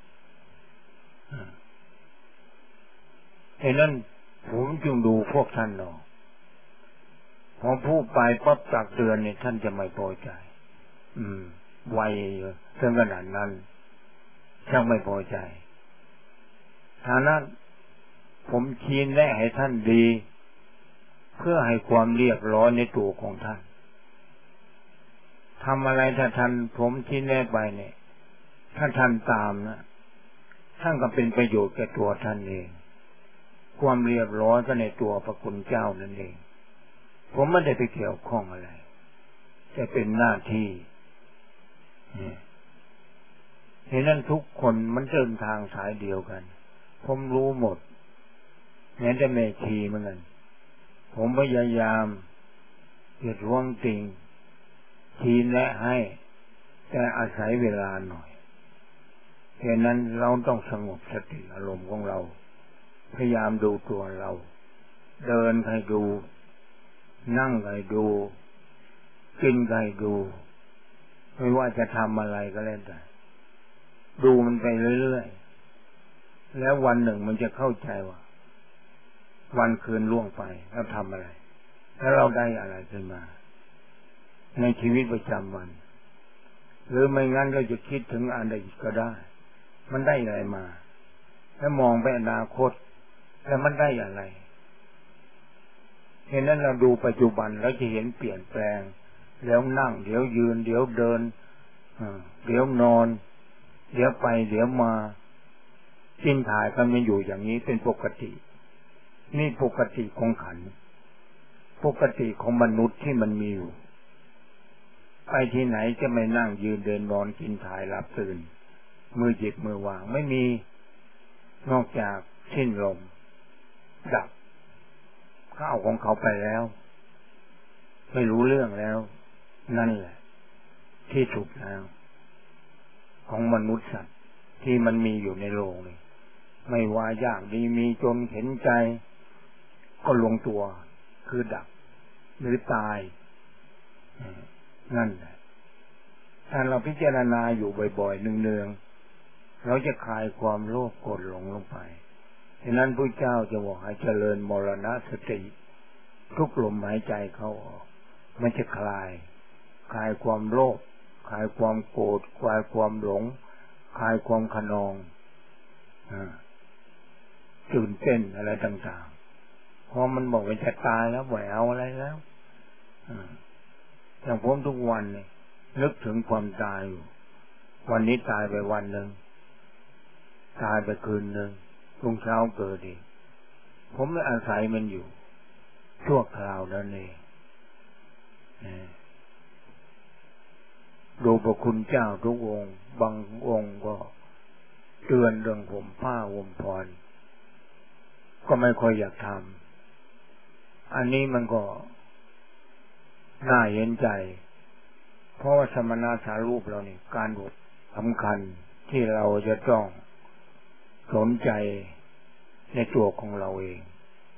ไอ้นั่นผมจึงดูพวกท่านเนาะพอพูดไปปั๊บตักเตือนเนี่ยท่านจะไม่พอใจไวถึงขนาดนั้นช่างไม่พอใจฐานะผมชี้แนะให้ท่านดีเพื่อให้ความเรียบร้อยในตัวของท่านทำอะไรถ้าท่านผมชี้แนะไปเนี่ยถ้าท่านตามนะท่านก็เป็นประโยชน์แก่ตัวท่านเองความเรียบร้อยก็ในตัวพระคุณเจ้านั่นเองผมไม่ได้ไปเกี่ยวข้องอะไรจะเป็นหน้าที่เห็นนั้นทุกคนมันเดินทางสายเดียวกันผมรู้หมดแม้แต่แม่ชีเหมือนกันผมพยายามเกิดร่วงจริงชี้แนะให้แต่อาศัยเวลาหน่อยเพราะนั้นเราต้องสงบสติอารมณ์ของเราพยายามดูตัวเราเดินให้ดูนั่งให้ดูกินให้ดูไม่ว่าจะทำอะไรก็แล้วแต่ดูมันไปเรื่อยๆแล้ววันหนึ่งมันจะเข้าใจว่าวันคืนล่วงไปแล้วทำอะไรแล้วเราได้อะไรขึ้นมาในชีวิตประจำวันหรือไม่งั้นเราจะคิดถึงอะไรอีกก็ได้มันได้อะไรมาแล้วมองไปอนาคตแล้วมันได้อะไรเห็นนั้นเราดูปัจจุบันแล้วจะเห็นเปลี่ยนแปลงแล้วนั่งเดี๋ยวยืนเดี๋ยวเดินเดี๋ยวนอนเดี๋ยวไปเดี๋ยวมากินถ่ายกันมันอยู่อย่างนี้เป็นปกตินี่ปกติของขันธ์ปกติของมนุษย์ที่มันมีอยู่ไปที่ไหนจะไม่นั่งยืนเดินนอนกินถ่ายหลับตื่นมือหยิบมือวางไม่มีนอกจากสิ้นลมดับเข้าของเขาไปแล้วไม่รู้เรื่องแล้วนั่นแหละที่สุดแล้วของมนุษย์สัตว์ที่มันมีอยู่ในโลกนี้ไม่ว่ายากดีมีจนเห็นใจก็ลงตัวคือดับหรือตายนั่นแหละถ้าเราพิจารณาอยู่บ่อยๆเนืองๆเราจะคลายความโลภโกรธหลงลงไปฉะนั้นพระเจ้าจะบอกให้เจริญมรณสติทุกลมหายใจเข้าออกมันจะคลายความโลภคลายความโกรธคลายความหลงคลายความขนองตื่นเต้นอะไรต่างๆเพราะมันบอกว่าจะตายแล้วไม่เอาอะไรแล้วอย่างผมทุกวันเนี่ยนึกถึงความตายอยู่วันนี้ตายไปวันหนึ่งตายไปคืนหนึ่งรุ่งเช้าเกิดอีกผมไม่อาศัยมันอยู่ชั่วคราวนั่นเองดูพระคุณเจ้าทุกองค์บางองค์ก็เตือนเรื่องห่มผ้าห่มผ่อนก็ไม่ค่อยอยากทำอันนี้มันก็น่าเห็นใจเพราะว่าสมณะสารูปเรานี่การบวชสำคัญที่เราจะต้องสนใจในตัวของเราเอง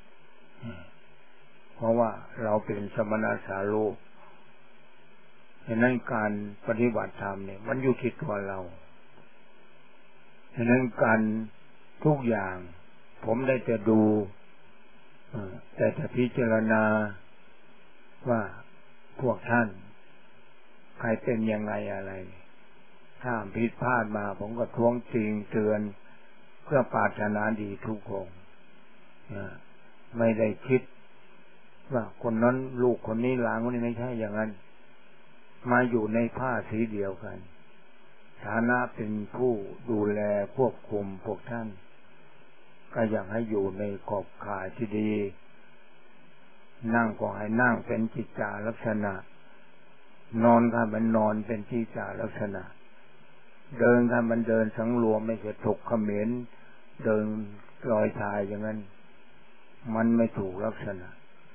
เพราะว่าเราเป็นสมณะสารูปฉะนั้นการปฏิบัติธรรมเนี่ยมันอยู่ที่ตัวเราฉะนั้นการทุกอย่างผมได้แต่ดูแต่พิจารณาว่าพวกท่านใครเป็นยังไงอะไรถ้าผิดพลาดมาผมก็ท้วงติงเตือนเพื่อปรารถนาดีทุกองไม่ได้คิดว่าคนนั้นลูกคนนี้หลานคนนี้ไม่ใช่อย่างนั้นมาอยู่ในผ้าสีเดียวกันฐานะเป็นผู้ดูแลควบคุมพวกท่านก็อยากให้อยู่ในขอบข่ายที่ดีนั่งก็ให้นั่งเป็นกิจจาลักษณะนอนก็มันนอนเป็นกิจจาลักษณะเดินก็มันเดินสังรวมไม่ใช่ถกเขม็นเดินลอยชายอย่างนั้นมันไม่ถูกลักษณะ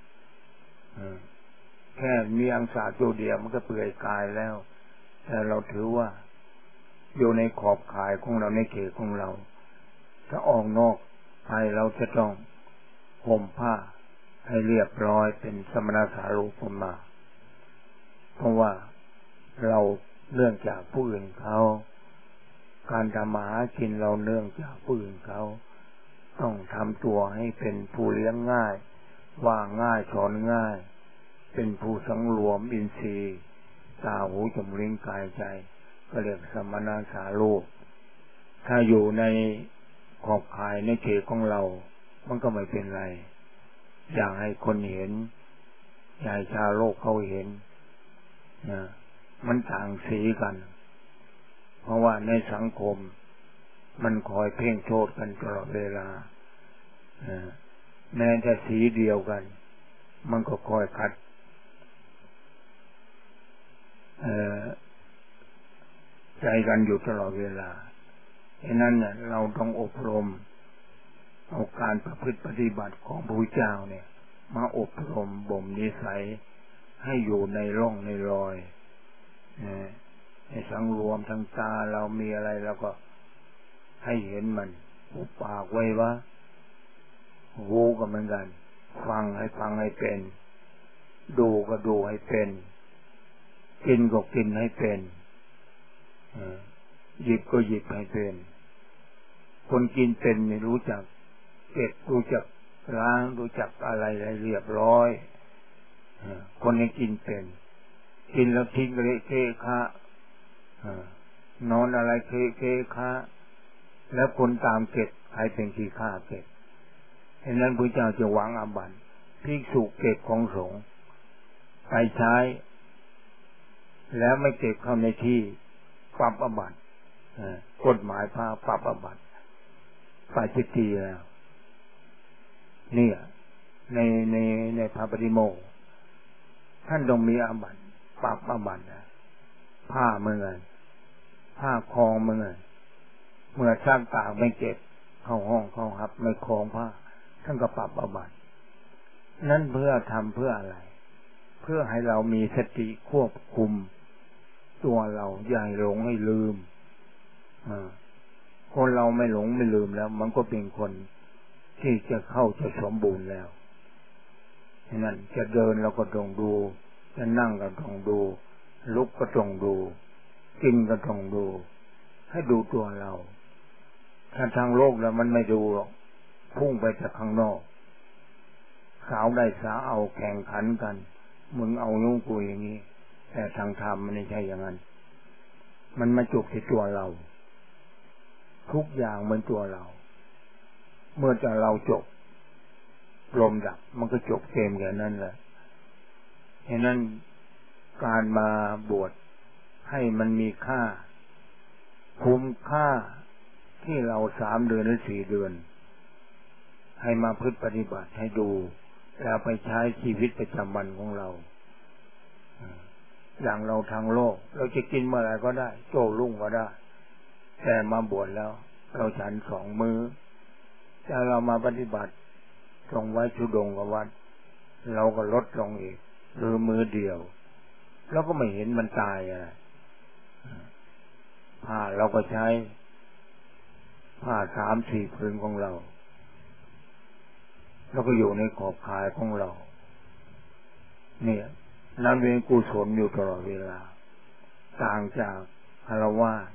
แค่มีอังสาตัวเดียวมันก็เปื่อยกายแล้วแต่เราถือว่าอยู่ในขอบข่ายของเราในเขตของเราถ้าออกนอกไปเราจะต้องห่มผ้าให้เรียบร้อยเป็นสมณสารูปมาเพราะว่าเราเนื่องจากผู้อื่นเขาการทำมาหากินเราเนื่องจากผู้อื่นเขาต้องทำตัวให้เป็นผู้เลี้ยงง่ายว่าง่ายสอนง่ายเป็นผู้สังรวมอินทรีย์ตาหูจมูกลิ้นกายใจก็เรียกสมณสารูปถ้าอยู่ในขอบข่ายในเขตของเรามันก็ไม่เป็นไรอยากให้คนเห็นอยากให้ชาวโลกเขาเห็นนะมันต่างสีกันเพราะว่าในสังคมมันคอยเพ่งโทษกันตลอดเวลาแม้แต่สีเดียวกันมันก็คอยขัดใจกันอยู่ตลอดเวลาฉะนั้นเนี่ยเราต้องอบรมเอาการประพฤติปฏิบัติของพระพุทธเจ้าเนี่ยมาอบรมบ่มนิสัยให้อยู่ในร่องในรอยให้สังรวมทางตาเรามีอะไรเราก็ให้เห็นมันหุบปากไว้ว่าหูก็เหมือนกันฟังให้เป็นดูก็ดูให้เป็นกินก็กินให้เป็นหยิบก็หยิบให้เป็นคนกินเป็นไม่รู้จักเก็บรู้จักล้างรู้จักอะไรเรียบร้อยคนนี้กินเป็นกินแล้วทิ้งเละเทะคะนอนอะไรเคะคะแล้วคนตามเก็บใครเป็นที่ฆ่าเก็บฉะนั้นพระเจ้าจะหวังอาบัติภิกษุเก็บของสงฆ์ไปใช้แล้วไม่เก็บเข้าในที่ปรับอาบัติกฎหมายพาปรับอาบัติปาจิตตีแล้วเนี่ยในพระปฏิโมกข์ท่านต้องมีอาบัติปรับอาบัติผ้าเมื่อผ้าคล้องเมื่อสร้างตากไม่เก็บเข้าห้องเข้าหับไม่คล้องผ้าท่านก็ปรับอาบัตินั่นเพื่อทำเพื่ออะไรเพื่อให้เรามีสติควบคุมตัวเราอย่าหลงให้ลืมคนเราไม่หลงไม่ลืมแล้วมันก็เป็นคนที่จะเข้าจะสมบูรณ์แล้วฉะนั้นจะเดินเราก็ต้องดูจะนั่งก็ต้องดูลุกก็ต้องดูกินก็ต้องดูให้ดูตัวเราถ้าทางโลกแล้วมันไม่ดูหรอกพุ่งไปจากข้างนอกสาวได้สาวเอาแข่งขันกันมึงเอานุ่งกูอย่างนี้แต่ทางธรรมมันไม่ใช่อย่างนั้นมันมาจบที่ตัวเราทุกอย่างเหมือนตัวเราเมื่อจะเราจบลมดับมันก็จบเกมแค่นั้นแหละฉะนั้นการมาบวชให้มันมีค่าคุ้มค่าที่เรา3 เดือนหรือ4 เดือนให้มาพึ่งปฏิบัติให้ดูแล้วไปใช้ชีวิตประจำวันของเราอย่างเราทางโลกเราจะกินเมื่อไหร่ก็ได้โจ้รุ่งก็ได้แต่มาบวชแล้วเราฉัน2 มื้อถ้าเรามาปฏิบัติตรงไว้ชุดงกับวัดเราก็ลดลงอีกหรือมื้อเดียวแล้วก็ไม่เห็นมันตายอะไรผ้าเราก็ใช้ผ้า3-4 ผืนของเราแล้วก็อยู่ในขอบข่ายของเราเนี่ยนั้นเป็นกุศลอยู่ตลอดเวลาต่างจากฆราวาส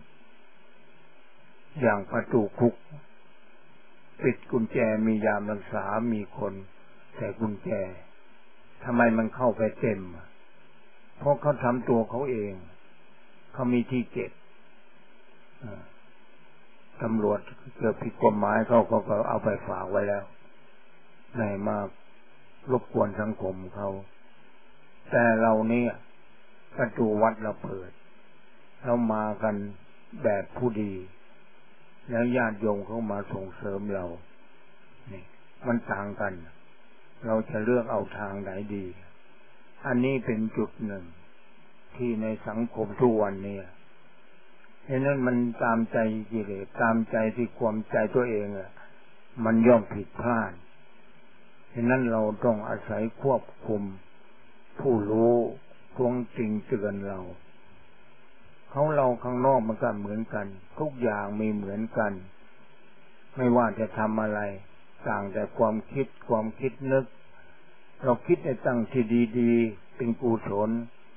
อย่างประตูคุกปิดกุญแจมียามรักษามีคนแต่กุญแจทำไมมันเข้าไปเต็มเพราะเขาทำตัวเขาเองเขามีที่เก็บตำรวจเกี่ยวผิดกฎหมายเขาก็เอาไปฝากไว้แล้วไหนมารบกวนสังคมเขาแต่เราเนี่ยประตูวัดเราเปิดเรามากันแบบผู้ดีแล้วญาติโยมเข้ามาส่งเสริมเรานี่มันต่างกันเราจะเลือกเอาทางไหนดีอันนี้เป็นจุดหนึ่งที่ในสังคมทุกวันนี้ฉะนั้นมันตามใจกิเลสตามใจที่ความใจตัวเองมันย่อมผิดพลาดฉะนั้นเราต้องอาศัยควบคุมผู้รู้ทวงจริงเตือนเราเราข้างนอกมันก็เหมือนกันทุกอย่างมีเหมือนกันไม่ว่าจะทำอะไรต่างแต่ความคิดนึกเราคิดในตั้งที่ดีๆเป็นกุศล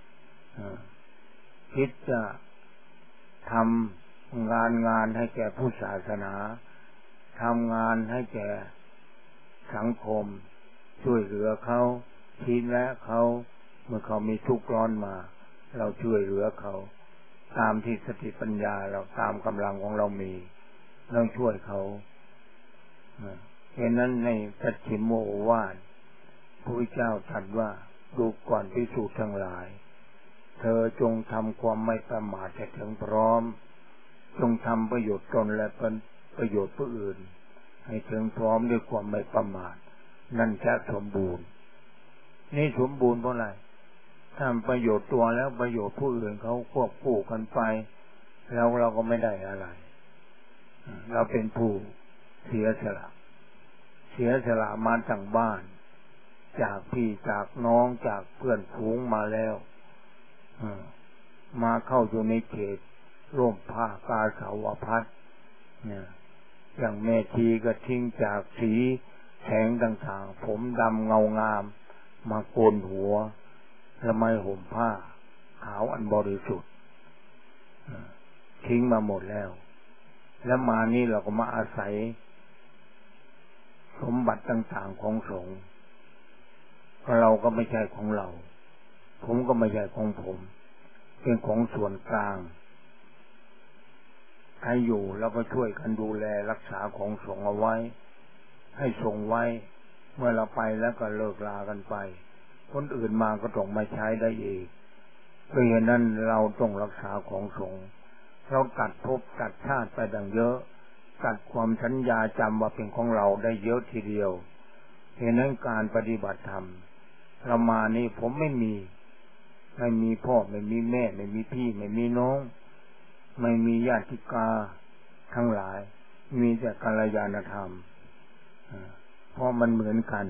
คิดจะทำงานให้แก่ผู้ศาสนาทำงานให้แก่สังคมช่วยเหลือเขาชี้แนะเขาเมื่อเขามีทุกข์ร้อนมาเราช่วยเหลือเขาตามที่สติปัญญาเราตามกำลังของเรามีเราช่วยเขาเพราะนั้นในสัจฉิมโมโอวาทพระพุทธเจ้าตรัสว่าดูก่อนภิกษุทั้งหลายเธอจงทำความไม่ประมาทให้ถึงพร้อมจงทำประโยชน์ตนและประโยชน์ผู้อื่นให้ถึงพร้อมด้วยความไม่ประมาทนั่นจะสมบูรณ์นี่สมบูรณ์เพราะอะไรทำประโยชน์ตัวแล้วประโยชน์ผู้อื่นเขาควบคู่กันไปแล้วเราก็ไม่ได้อะไรเราเป็นผู้เสียสละมาจากบ้านจากพี่จากน้องจากเพื่อนฝูงมาแล้วมาเข้าอยู่ในเขตร่มผ้ากาสาวพัสเนี่ยอย่างแม่ชีก็ทิ้งจากสีแสงต่างๆผมดำเงางามมาโกนหัวละไมห่มผ้าขาวอันบริสุทธิ์ทิ้งมาหมดแล้วแล้วมานี่เราก็มาอาศัยสมบัติต่างๆของสงฆ์เราก็ไม่ใช่ของเราผมก็ไม่ใช่ของผมเป็นของส่วนกลางใครอยู่แล้วก็ช่วยกันดูแลรักษาของสงฆ์เอาไว้ให้ทรงไว้เมื่อเราไปแล้วก็เลิกลากันไปคนอื่นมาก็ต้องมาใช้ได้อีกเพราะฉะนั้นเราต้องรักษาของสงฆ์เราตัดภพตัดชาติไปดังเยอะตัดความสัญญาจำว่าเป็นของเราได้เยอะทีเดียวเพราะนั้นการปฏิบัติธรรมเรามานี่ผมไม่มีพ่อไม่มีแม่ไม่มีพี่ไม่มีน้องไม่มีญาติกาทั้งหลายมีแต่กัลยาณธรรมเพราะมันเหมือนกัน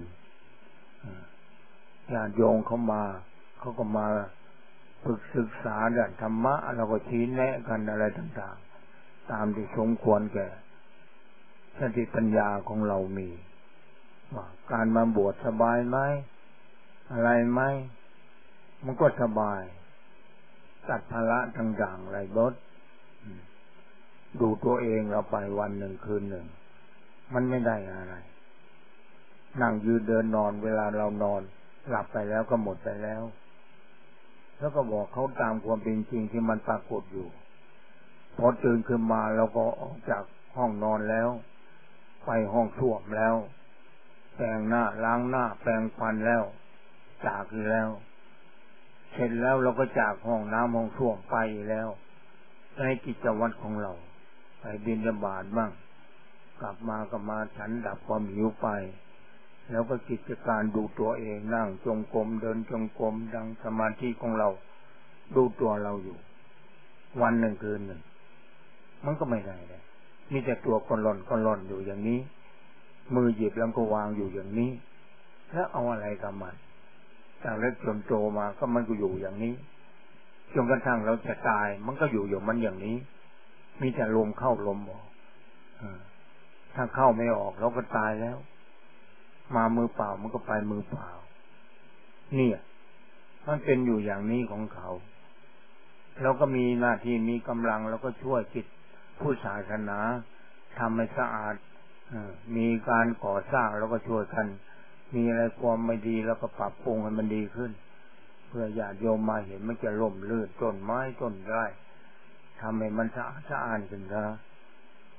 ญาติโยมเขาก็มาฝึกศึกษาด้านธรรมะเราก็ชี้แนะกันอะไรต่างๆตามที่สมควรแก่สติปัญญาของเรามีว่าการมาบวชสบายไหมอะไรไหมมันก็สบายตัดภาระต่างๆอะไรลดดูตัวเองเราไปวันหนึ่งคืนหนึ่งมันไม่ได้อะไรนั่งยืนเดินนอนเวลาเรานอนหลับไปแล้วก็หมดไปแล้วแล้วก็บอกเขาตามความเป็นจริงที่มันปรากฏอยู่พอตื่นขึ้นมาเราก็ออกจากห้องนอนแล้วไปห้องส้วมแล้วแต่งหน้าล้างหน้าแปรงฟันแล้วจากแล้วเสร็จแล้วเราก็จากห้องน้ำห้องส้วมไปแล้วในกิจวัตรของเราไปบิณฑบาตบ้างกลับมาก็มาฉันดับความหิวไปแล้วก็กิจการดูตัวเองนั่งจงกรมเดินจงกรมดังสมาธิของเราดูตัวเราอยู่วันหนึ่งคืนหนึ่งมันก็ไม่ได้เลยมีแต่ตัวก้อนร่อนอยู่อย่างนี้มือหยิบแล้วก็วางอยู่อย่างนี้แล้วเอาอะไรกับมันจากเล็กจนโตมาก็มันก็อยู่อย่างนี้จนกระทั่งเราจะตายมันก็อยู่มันอย่างนี้มีแต่ลมเข้าลมออกถ้าเข้าไม่ออกเราก็ตายแล้วมามือเปล่ามันก็ไปมือเปล่าเนี่ยมันเป็นอยู่อย่างนี้ของเขาเราก็มีหน้าที่มีกำลังแล้วก็ช่วยจิตผู้ศาสนาทำให้สะอาดมีการก่อสร้างแล้วก็ช่วยกันมีอะไรความไม่ดีแล้วก็ปรับปรุงให้มันดีขึ้นเพื่อญาติโยมมาเห็นมันจะร่มรื่นต้นไม้ต้นไร่ทำให้มันสะอาดขึ้นซะ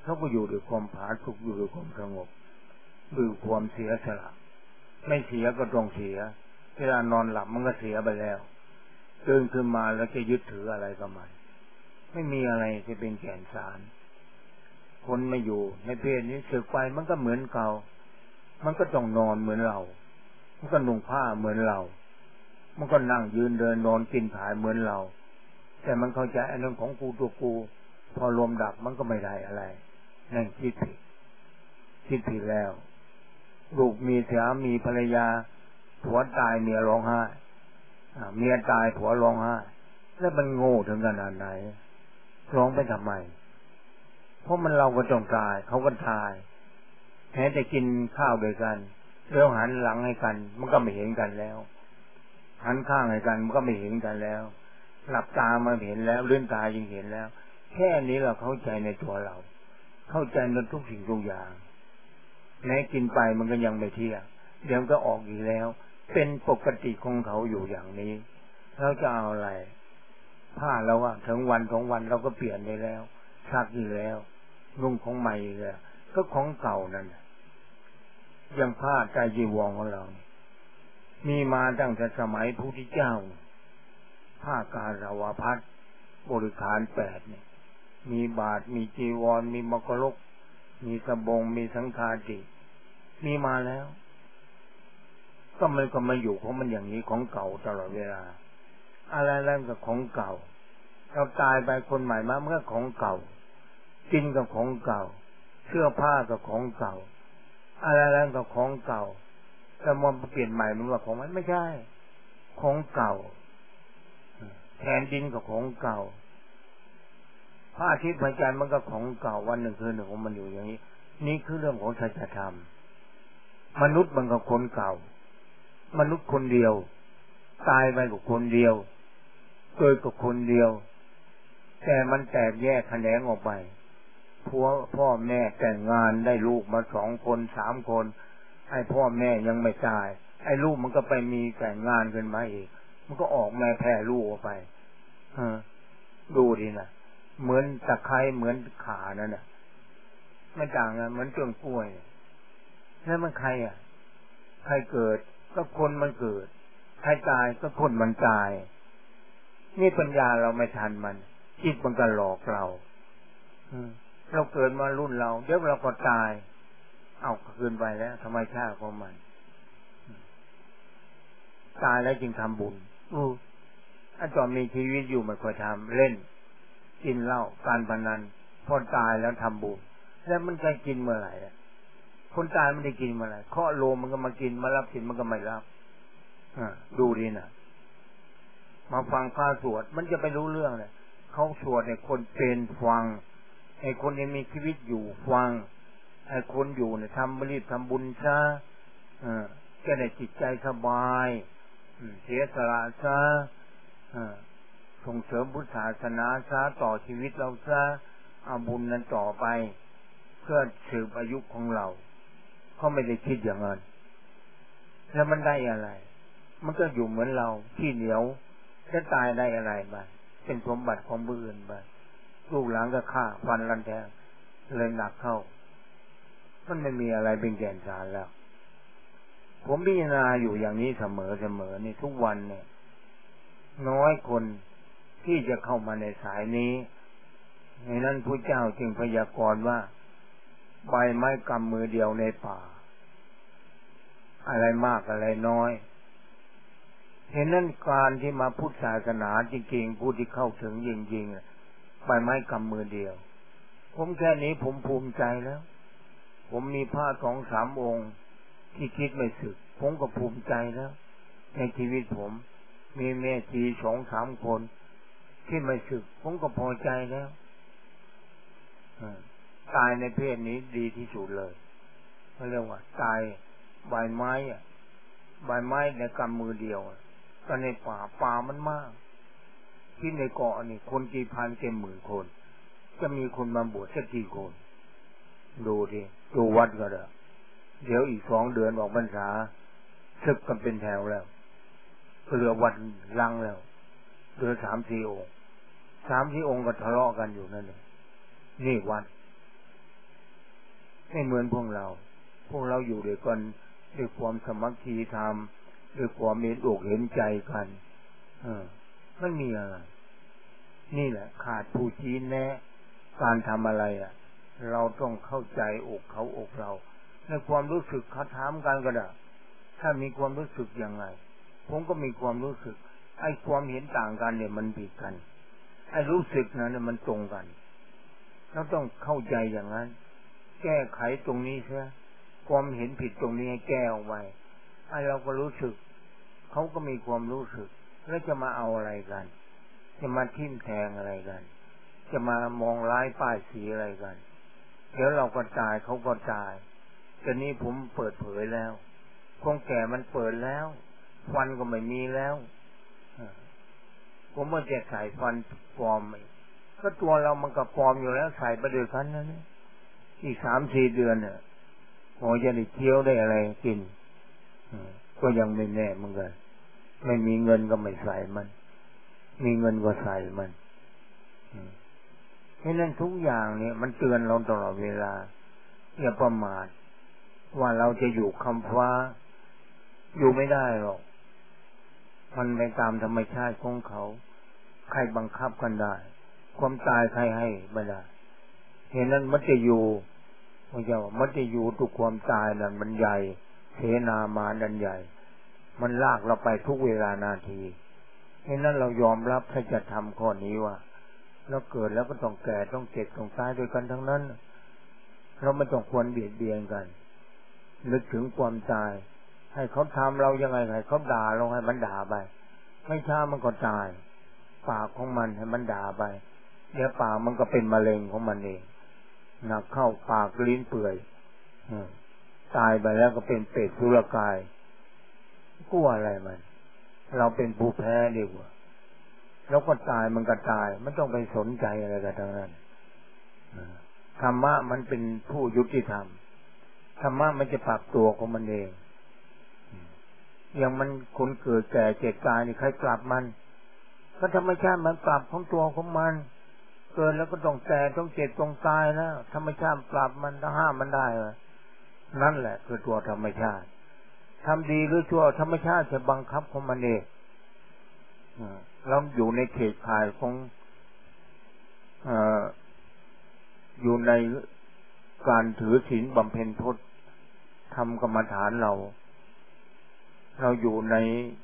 เขาก็อยู่ด้วยความผาสุกอยู่ด้วยความสงบด้วยความเสียสละไม่เสียก็ต้องเสียเวลานอนหลับมันก็เสียไปแล้วตื่นขึ้นมาแล้วจะยึดถืออะไรกับมันไม่มีอะไรจะเป็นแก่นสารคนไม่อยู่ในเพศนี้สึกไปมันก็เหมือนเก่ามันก็ต้องนอนเหมือนเรามันก็นุ่งผ้าเหมือนเรามันก็นั่งยืนเดินนอนกินถ่ายเหมือนเราแต่มันเข้าใจไอ้เรื่องของกูตัวกูพอลมดับมันก็ไม่ได้อะไรนั่นคิดผิดแล้วลูกมีสามีภรรยาผัวตายเมียร้องไห้เมียตายผัวร้องไห้แล้วมันโง่ถึงขนาดไหนร้องไปทำไมเพราะมันเราก็ต้องตายเขาก็ตายแม้แต่กินข้าวด้วยกันแล้วหันหลังให้กันมันก็ไม่เห็นกันแล้วหันข้างให้กันมันก็ไม่เห็นกันแล้วหลับตามาเห็นแล้วเลื่อนตายังเห็นแล้วแค่นี้เราเข้าใจในตัวเราเข้าใจในทุกสิ่งทุกอย่างแม้กินไปมันก็ยังไม่เที่ยงเดี๋ยวก็ออกอีกแล้วเป็นปกติของเขาอยู่อย่างนี้เราจะเอาอะไรผ้าเราอะถึงวันของวันเราก็เปลี่ยนไปแล้วซักอีกแล้วนุ่งของใหม่อีกแล้วก็ของเก่านั่นยังผ้าใจจีวรของเรามีมาตั้งแต่สมัยพระพุทธเจ้าผ้ากาสาวพัสบริขาร8เนี่ยมีบาทมีจีวรมีมกรกมีสบงมีสังฆาติมีมาแล้วก็มันอยู่ของมันอย่างนี้ของเก่าตลอดเวลาอะไรแล้วก็ของเก่าเราตายไปคนใหม่มามันก็ของเก่ากินกับของเก่าเสื้อผ้ากับของเก่าอะไรแล้วก็ของเก่าแต่มันเปลี่ยนใหม่มันว่าของมันไม่ใช่ของเก่าแทนดินกับของเก่าพระอาทิตย์พระจันทร์มันก็ของเก่าวันหนึ่งคืนหนึ่งของมันอยู่อย่างนี้นี่คือเรื่องของสัจธรรมมนุษย์มันก็คนเก่ามนุษย์คนเดียวตายไปกับคนเดียวเกิดกับคนเดียวแต่มันแตกแยกแขนงออกไปพ่อแม่แต่งงานได้ลูกมา2 คน3 คนไอ้พ่อแม่ยังไม่ตายไอ้ลูกมันก็ไปมีแต่งงานกันมาอีกมันก็ออกแม่แพร่ลูกออกไปดูดินะเหมือนตะไคร้เหมือนขานั่นน่ะไม่ต่างกันเหมือนต้นกล้วยแล้วมันใครอ่ะใครเกิดก็คนมันเกิดใครตายก็คนมันตายนี่ปัญญาเราไม่ทันมันจิตมันก็หลอกเราเราเกิดมารุ่นเราเดี๋ยวเราก็ตายเอาคืนไปแล้วธรรมชาติของมันตายแล้วจึงทำบุญอันตอนมีชีวิตอยู่มันก็ทำเล่นกินเหล้าการพนันพอตายแล้วทำบุญแล้วมันจะกินเมื่อไหร่คนตายไม่ได้กินเมื่อไหร่เคาะโลมันก็มากินมารับกินมันก็ไม่รับดูดีนะมาฟังพระสวดมันจะไปรู้เรื่องเลยเขาสวดให้คนเป็นฟังให้คนที่มีชีวิตอยู่ฟังให้คนอยู่เนี่ยทำรีบทำบุญซะจะได้จิตใจสบายเสียสละซะส่งเสริมพุทธศาสนาซะต่อชีวิตเราซะเอาบุญนั้นต่อไปเพื่อสืบอายุของเราเขาไม่ได้คิดอย่างนั้นแล้วมันได้อะไรมันก็อยู่เหมือนเราที่เหนียวจะตายได้อะไรบ้างเป็นสมบัติของผู้อื่นบ้างลูกหลานก็ฆ่าฟันรันแทงเลยหนักเข้ามันไม่มีอะไรเป็นแก่นสารแล้วผมพิจารณาอยู่อย่างนี้เสมอนี่ทุกวันเนี่ยน้อยคนที่จะเข้ามาในสายนี้ในนั้นพระเจ้าจึงพยากรณ์ว่าใบไม้กำมือเดียวในป่าอะไรมากอะไรน้อยเห็นนั้นการที่มาพุทธศาสนาจริงๆผู้ที่เข้าถึงจริงๆใบไม้กำมือเดียวผมแค่นี้ผมภูมิใจแล้วผมมีผ้า2-3 องค์ที่คิดไม่สึกผมก็ภูมิใจแล้วในชีวิตผมมีแม่ชี2-3 คนที่ไม่สึกผมก็พอใจแล้วตายในเพศนี้ดีที่สุดเลยเขาเรียกว่าตายใบไม้ในกำมือเดียวก็ในป่ามันมากที่ในเกาะนี่คนกี่พันกี่หมื่นคนจะมีคนมาบวชสักกี่คนดูดิดูวัดก็ได้เดี๋ยวอีก2 เดือนออกพรรษาศึกกันเป็นแถวแล้วเหลือวัดลังแล้วเหลือ3-4 องค์3-4 องค์ก็ทะเลาะกันอยู่นั่นเองนี่วัดไม่เหมือนพวกเราอยู่ด้วยกันด้วยความสามัคคีธรรมด้วยความเมตตาเห็นใจกันไม่มีอะไรนี่แหละขาดผู้ชี้แนะการทำอะไรเราต้องเข้าใจอกเขาอกเราในความรู้สึกเขาถามกันก็ได้ถ้ามีความรู้สึกยังไงผมก็มีความรู้สึกไอ้ความเห็นต่างกันเนี่ยมันผิดกันไอ้รู้สึกนั้นเนี่ยมันตรงกันเราต้องเข้าใจอย่างนั้นแก้ไขตรงนี้เสียความเห็นผิดตรงนี้ให้แก้ออกไปไอ้เราก็รู้สึกเขาก็มีความรู้สึกแล้วจะมาเอาอะไรกันจะมาทิ่มแทงอะไรกันจะมามองร้ายป้ายสีอะไรกันเดี๋ยวเราก็ตายเขาก็ตายแต่นี้ผมเปิดเผยแล้วคงแก่มันเปิดแล้วฟันก็ไม่มีแล้วผมว่าจะใส่ฟันปลอมก็ตัวเรามันก็ปลอมอยู่แล้วใส่ไปด้วยกันนะนี่อีก 3-4 เดือนเนี่ยพอจะได้เคี้ยวได้อะไรกินก็ยังไม่แน่เหมือนกันไม่มีเงินก็ไม่ใส่มันมีเงินก็ใส่มันเพราะนั้นทุกอย่างเนี่ยมันเตือนเราตลอดเวลาอย่าประมาทว่าเราจะอยู่คำฟ้าอยู่ไม่ได้หรอกมันไปตามธรรมชาติของเขาใครบังคับกันได้ความตายใครให้ไม่ได้เห็นนั้นมันจะอยู่มันจะอยู่ทุกความตายนั่นมันใหญ่เสนามานันใหญ่มันลากเราไปทุกเวลานาทีเห็นนั้นเรายอมรับถ้าจะทำข้อนี้ว่าเราเกิดแล้วก็ต้องแก่ต้องเจ็บต้องตายด้วยกันทั้งนั้นเราไม่ต้องควรเบียดเบียนกันนึกถึงความตายให้เขาทำเรายังไงให้เขาด่าเราให้มันด่าไปไม่ช้ามันก็ตายปากของมันให้มันด่าไปเดี๋ยวปากมันก็เป็นมะเร็งของมันเองหนักเข้าปากลิ้นเปื่อยตายไปแล้วก็เป็นเปรตสุรกายกลัวอะไรมันเราเป็นผู้แพ้ดีกว่าแล้วก็ตายมันก็ตายไม่ต้องไปสนใจอะไรกันทั้งนั้นธรรมะมันเป็นผู้ยุติธรรมธรรมะมันจะปรับตัวของมันเองอย่างมันคนเกิดแก่เจ็บตายนี่ใครปรับมันก็ธรรมชาติมันปรับของตัวของมันเกิดแล้วก็ต้องแก่ต้องเจ็บต้องตายแล้วธรรมชาติปรับมันต้องห้ามมันได้นั่นแหละคือตัวธรรมชาติทำดีหรือชั่วธรรมชาติจะบังคับของมันเองเราอยู่ในเขตข่ายของอยู่ในการถือศีลบำเพ็ญพจน์ทำกรรมฐานเราอยู่ใน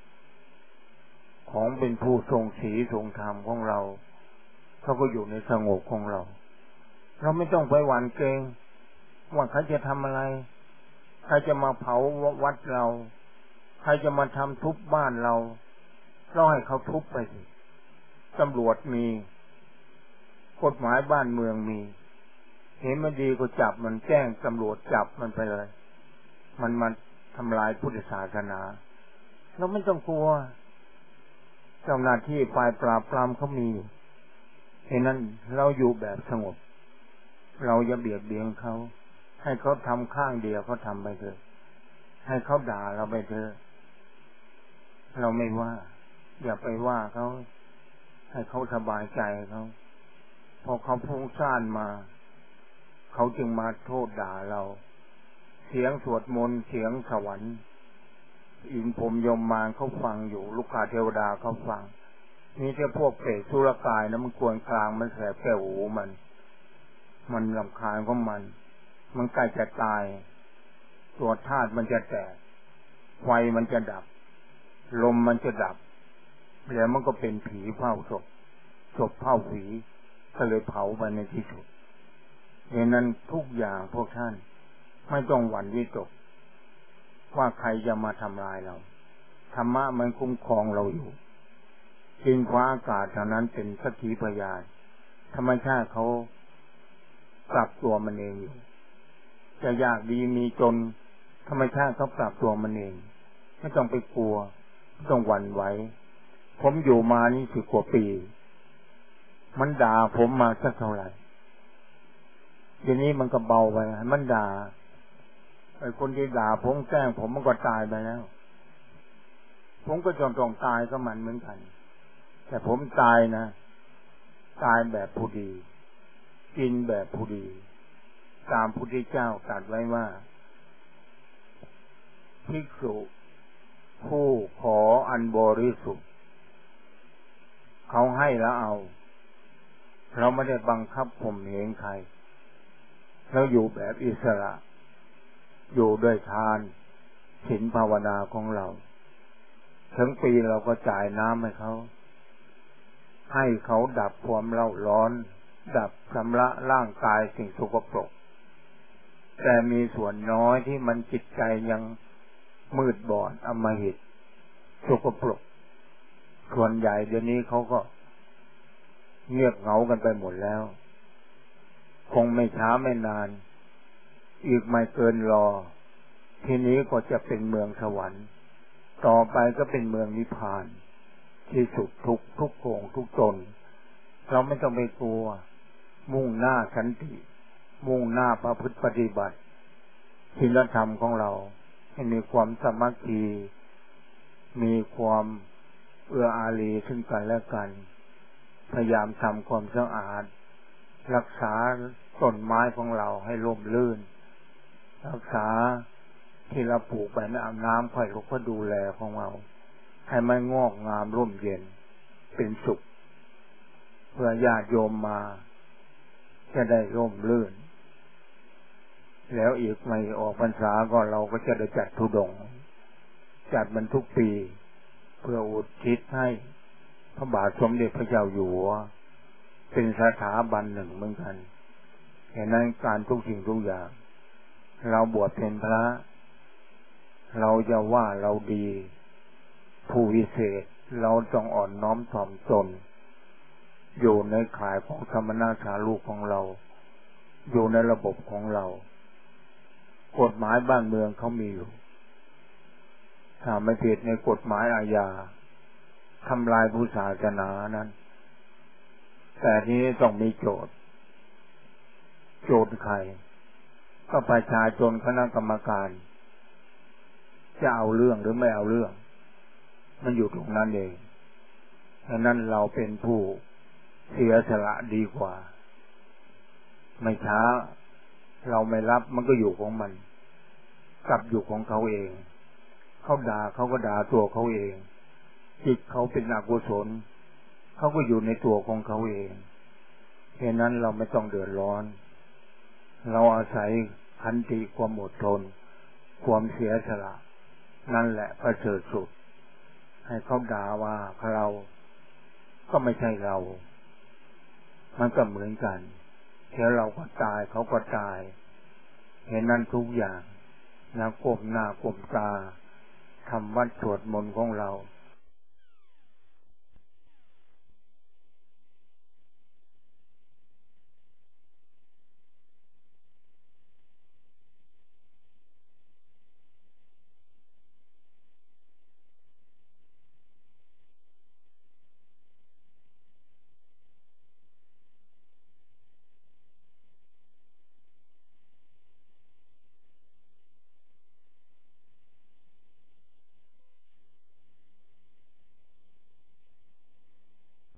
ของเป็นผู้ทรงศีลทรงธรรมของเราเขาก็อยู่ในสงบของเราไม่ต้องไปหวั่นเกรงว่าเขาจะทำอะไรใครจะมาเผาวัดเราใครจะมาทำทุบบ้านเราให้เขาทุบไปสิตำรวจมีกฎหมายบ้านเมืองมีเห็นมันดีก็จับมันแจ้งตำรวจจับมันไปเลยมันมาทำลายพุทธศาสนาเราไม่ต้องกลัวเจ้าหน้าที่ฝ่ายปราบปรามเขามีฉะนั้นเราอยู่แบบสงบเราอย่าเบียดเบียนเขาให้เขาทำข้างเดียวเขาทำไปเถอะให้เขาด่าเราไปเถอะเราไม่ว่าอย่าไปว่าเขาให้เขาสบายใจเขาพอเขาพุ่งซ่านมาเขาจึงมาโทษด่าเราเสียงสวดมนต์เสียงสวรรค์อินพรหมยมมารเขาฟังอยู่ลูกค้าเทวดาเขาฟังนี่แค่พวกเปรตสุรกายนะมันกวนกลางมันแสบแก้วหูมันรำคาญของมันใกล้จะตายตัวธาตุมันจะแตกไฟมันจะดับลมมันจะดับแล้วมันก็เป็นผีเผาศพเผาผีก็เลยเผาไปในที่สุดดังนั้นทุกอย่างพวกท่านไม่ต้องหวั่นวิตกว่าใครจะมาทำลายเราธรรมะมันคุ้มครองเราอยู่ดินฟ้าอากาศเท่านั้นเป็นสักขีพยานธรรมชาติเขาปรับตัวมันเองอยู่จะยากดีมีจนธรรมชาติเขาปรับตัวมันเองไม่ต้องไปกลัวไม่ต้องหวั่นไหวผมอยู่มานี่10 กว่าปีมันด่าผมมาสักเท่าไหร่ทีนี้มันก็เบาไปมันด่าไอ้คนที่ด่าผมแกล้งผมมันก็ตายไปแล้วผมก็ต้องตายกับมันเหมือนกันแต่ผมตายนะตายแบบผู้ดีกินแบบผู้ดีตามพุทธเจ้าตรัสไว้ว่าภิกษุผู้ขออันบริสุทธิ์เขาให้แล้วเอาเราไม่ได้บังคับข่มเหงใครเราอยู่แบบอิสระอยู่ด้วยทานศีลภาวนาของเราทั้งปีเราก็จ่ายน้ำให้เขาให้เขาดับความเร่าร้อนดับชำระร่างกายสิ่งสกปรกแต่มีส่วนน้อยที่มันจิตใจยังมืดบอดอำมหิตสกปรกส่วนใหญ่เดี๋ยวนี้เขาก็เงียบเหงากันไปหมดแล้วคงไม่ช้าไม่นานอีกไม่เกินรอทีนี้ก็จะเป็นเมืองสวรรค์ต่อไปก็เป็นเมืองนิพพานที่สุดทุกโกงทุกตนเราไม่ต้องไปกลัวมุ่งหน้าสันติมุ่งหน้าประพฤติปฏิบัติศีลธรรมของเราให้มีความสามัคคีมีความเอื้ออารีซึ่งกันและกันพยายามทำความสะอาดรักษาต้นไม้ของเราให้ร่มรื่นรักษาที่เราปลูกไปในน้ำค่อยเราก็ดูแลของเราให้มันงอกงามร่มเย็นเป็นสุขเพื่อญาติโยมมาจะได้ร่มรื่นแล้วอีกไม่ออกพรรษาก็เราก็จะได้จัดธุดงค์จัดมันทุกปีเพื่ออุทิศให้พระบาทสมเด็จพระเจ้าอยู่หัวเป็นสถาบันหนึ่งเหมือนกันเห็นนั้นการทุกสิ่งทุกอย่างเราบวชเป็นพระเราจะว่าเราดีผู้วิเศษเราต้องอ่อนน้อมถ่อมตนอยู่ในข่ายของสมณะสาลูกของเราอยู่ในระบบของเรากฎหมายบ้านเมืองเขามีอยู่ถ้าไม่ผิดในกฎหมายอาญาทำลายพุทธศาสนานั้นแต่ทีนี้ต้องมีโจทย์ใครก็ประชาชนคณะกรรมการจะเอาเรื่องหรือไม่เอาเรื่องมันอยู่ตรงนั้นเองฉะนั้นเราเป็นผู้เสียสละดีกว่าไม่ช้าเราไม่รับมันก็อยู่ของมันกลับอยู่ของเขาเองเขาด่าเขาก็ด่าตัวเขาเองจิตเขาเป็นอกุศลเขาก็อยู่ในตัวของเขาเองฉะนั้นเราไม่ต้องเดือดร้อนเราอาศัยขันติความอดทนความเสียสละนั่นแหละประเสริฐสุดให้เขาด่าว่าเราก็ไม่ใช่เรามันก็เหมือนกันแค่เราก็ตายเขาก็ตายเห็นนั้นทุกอย่างนะก้มหน้าก้มตาทำวัดสวดมนต์ของเรา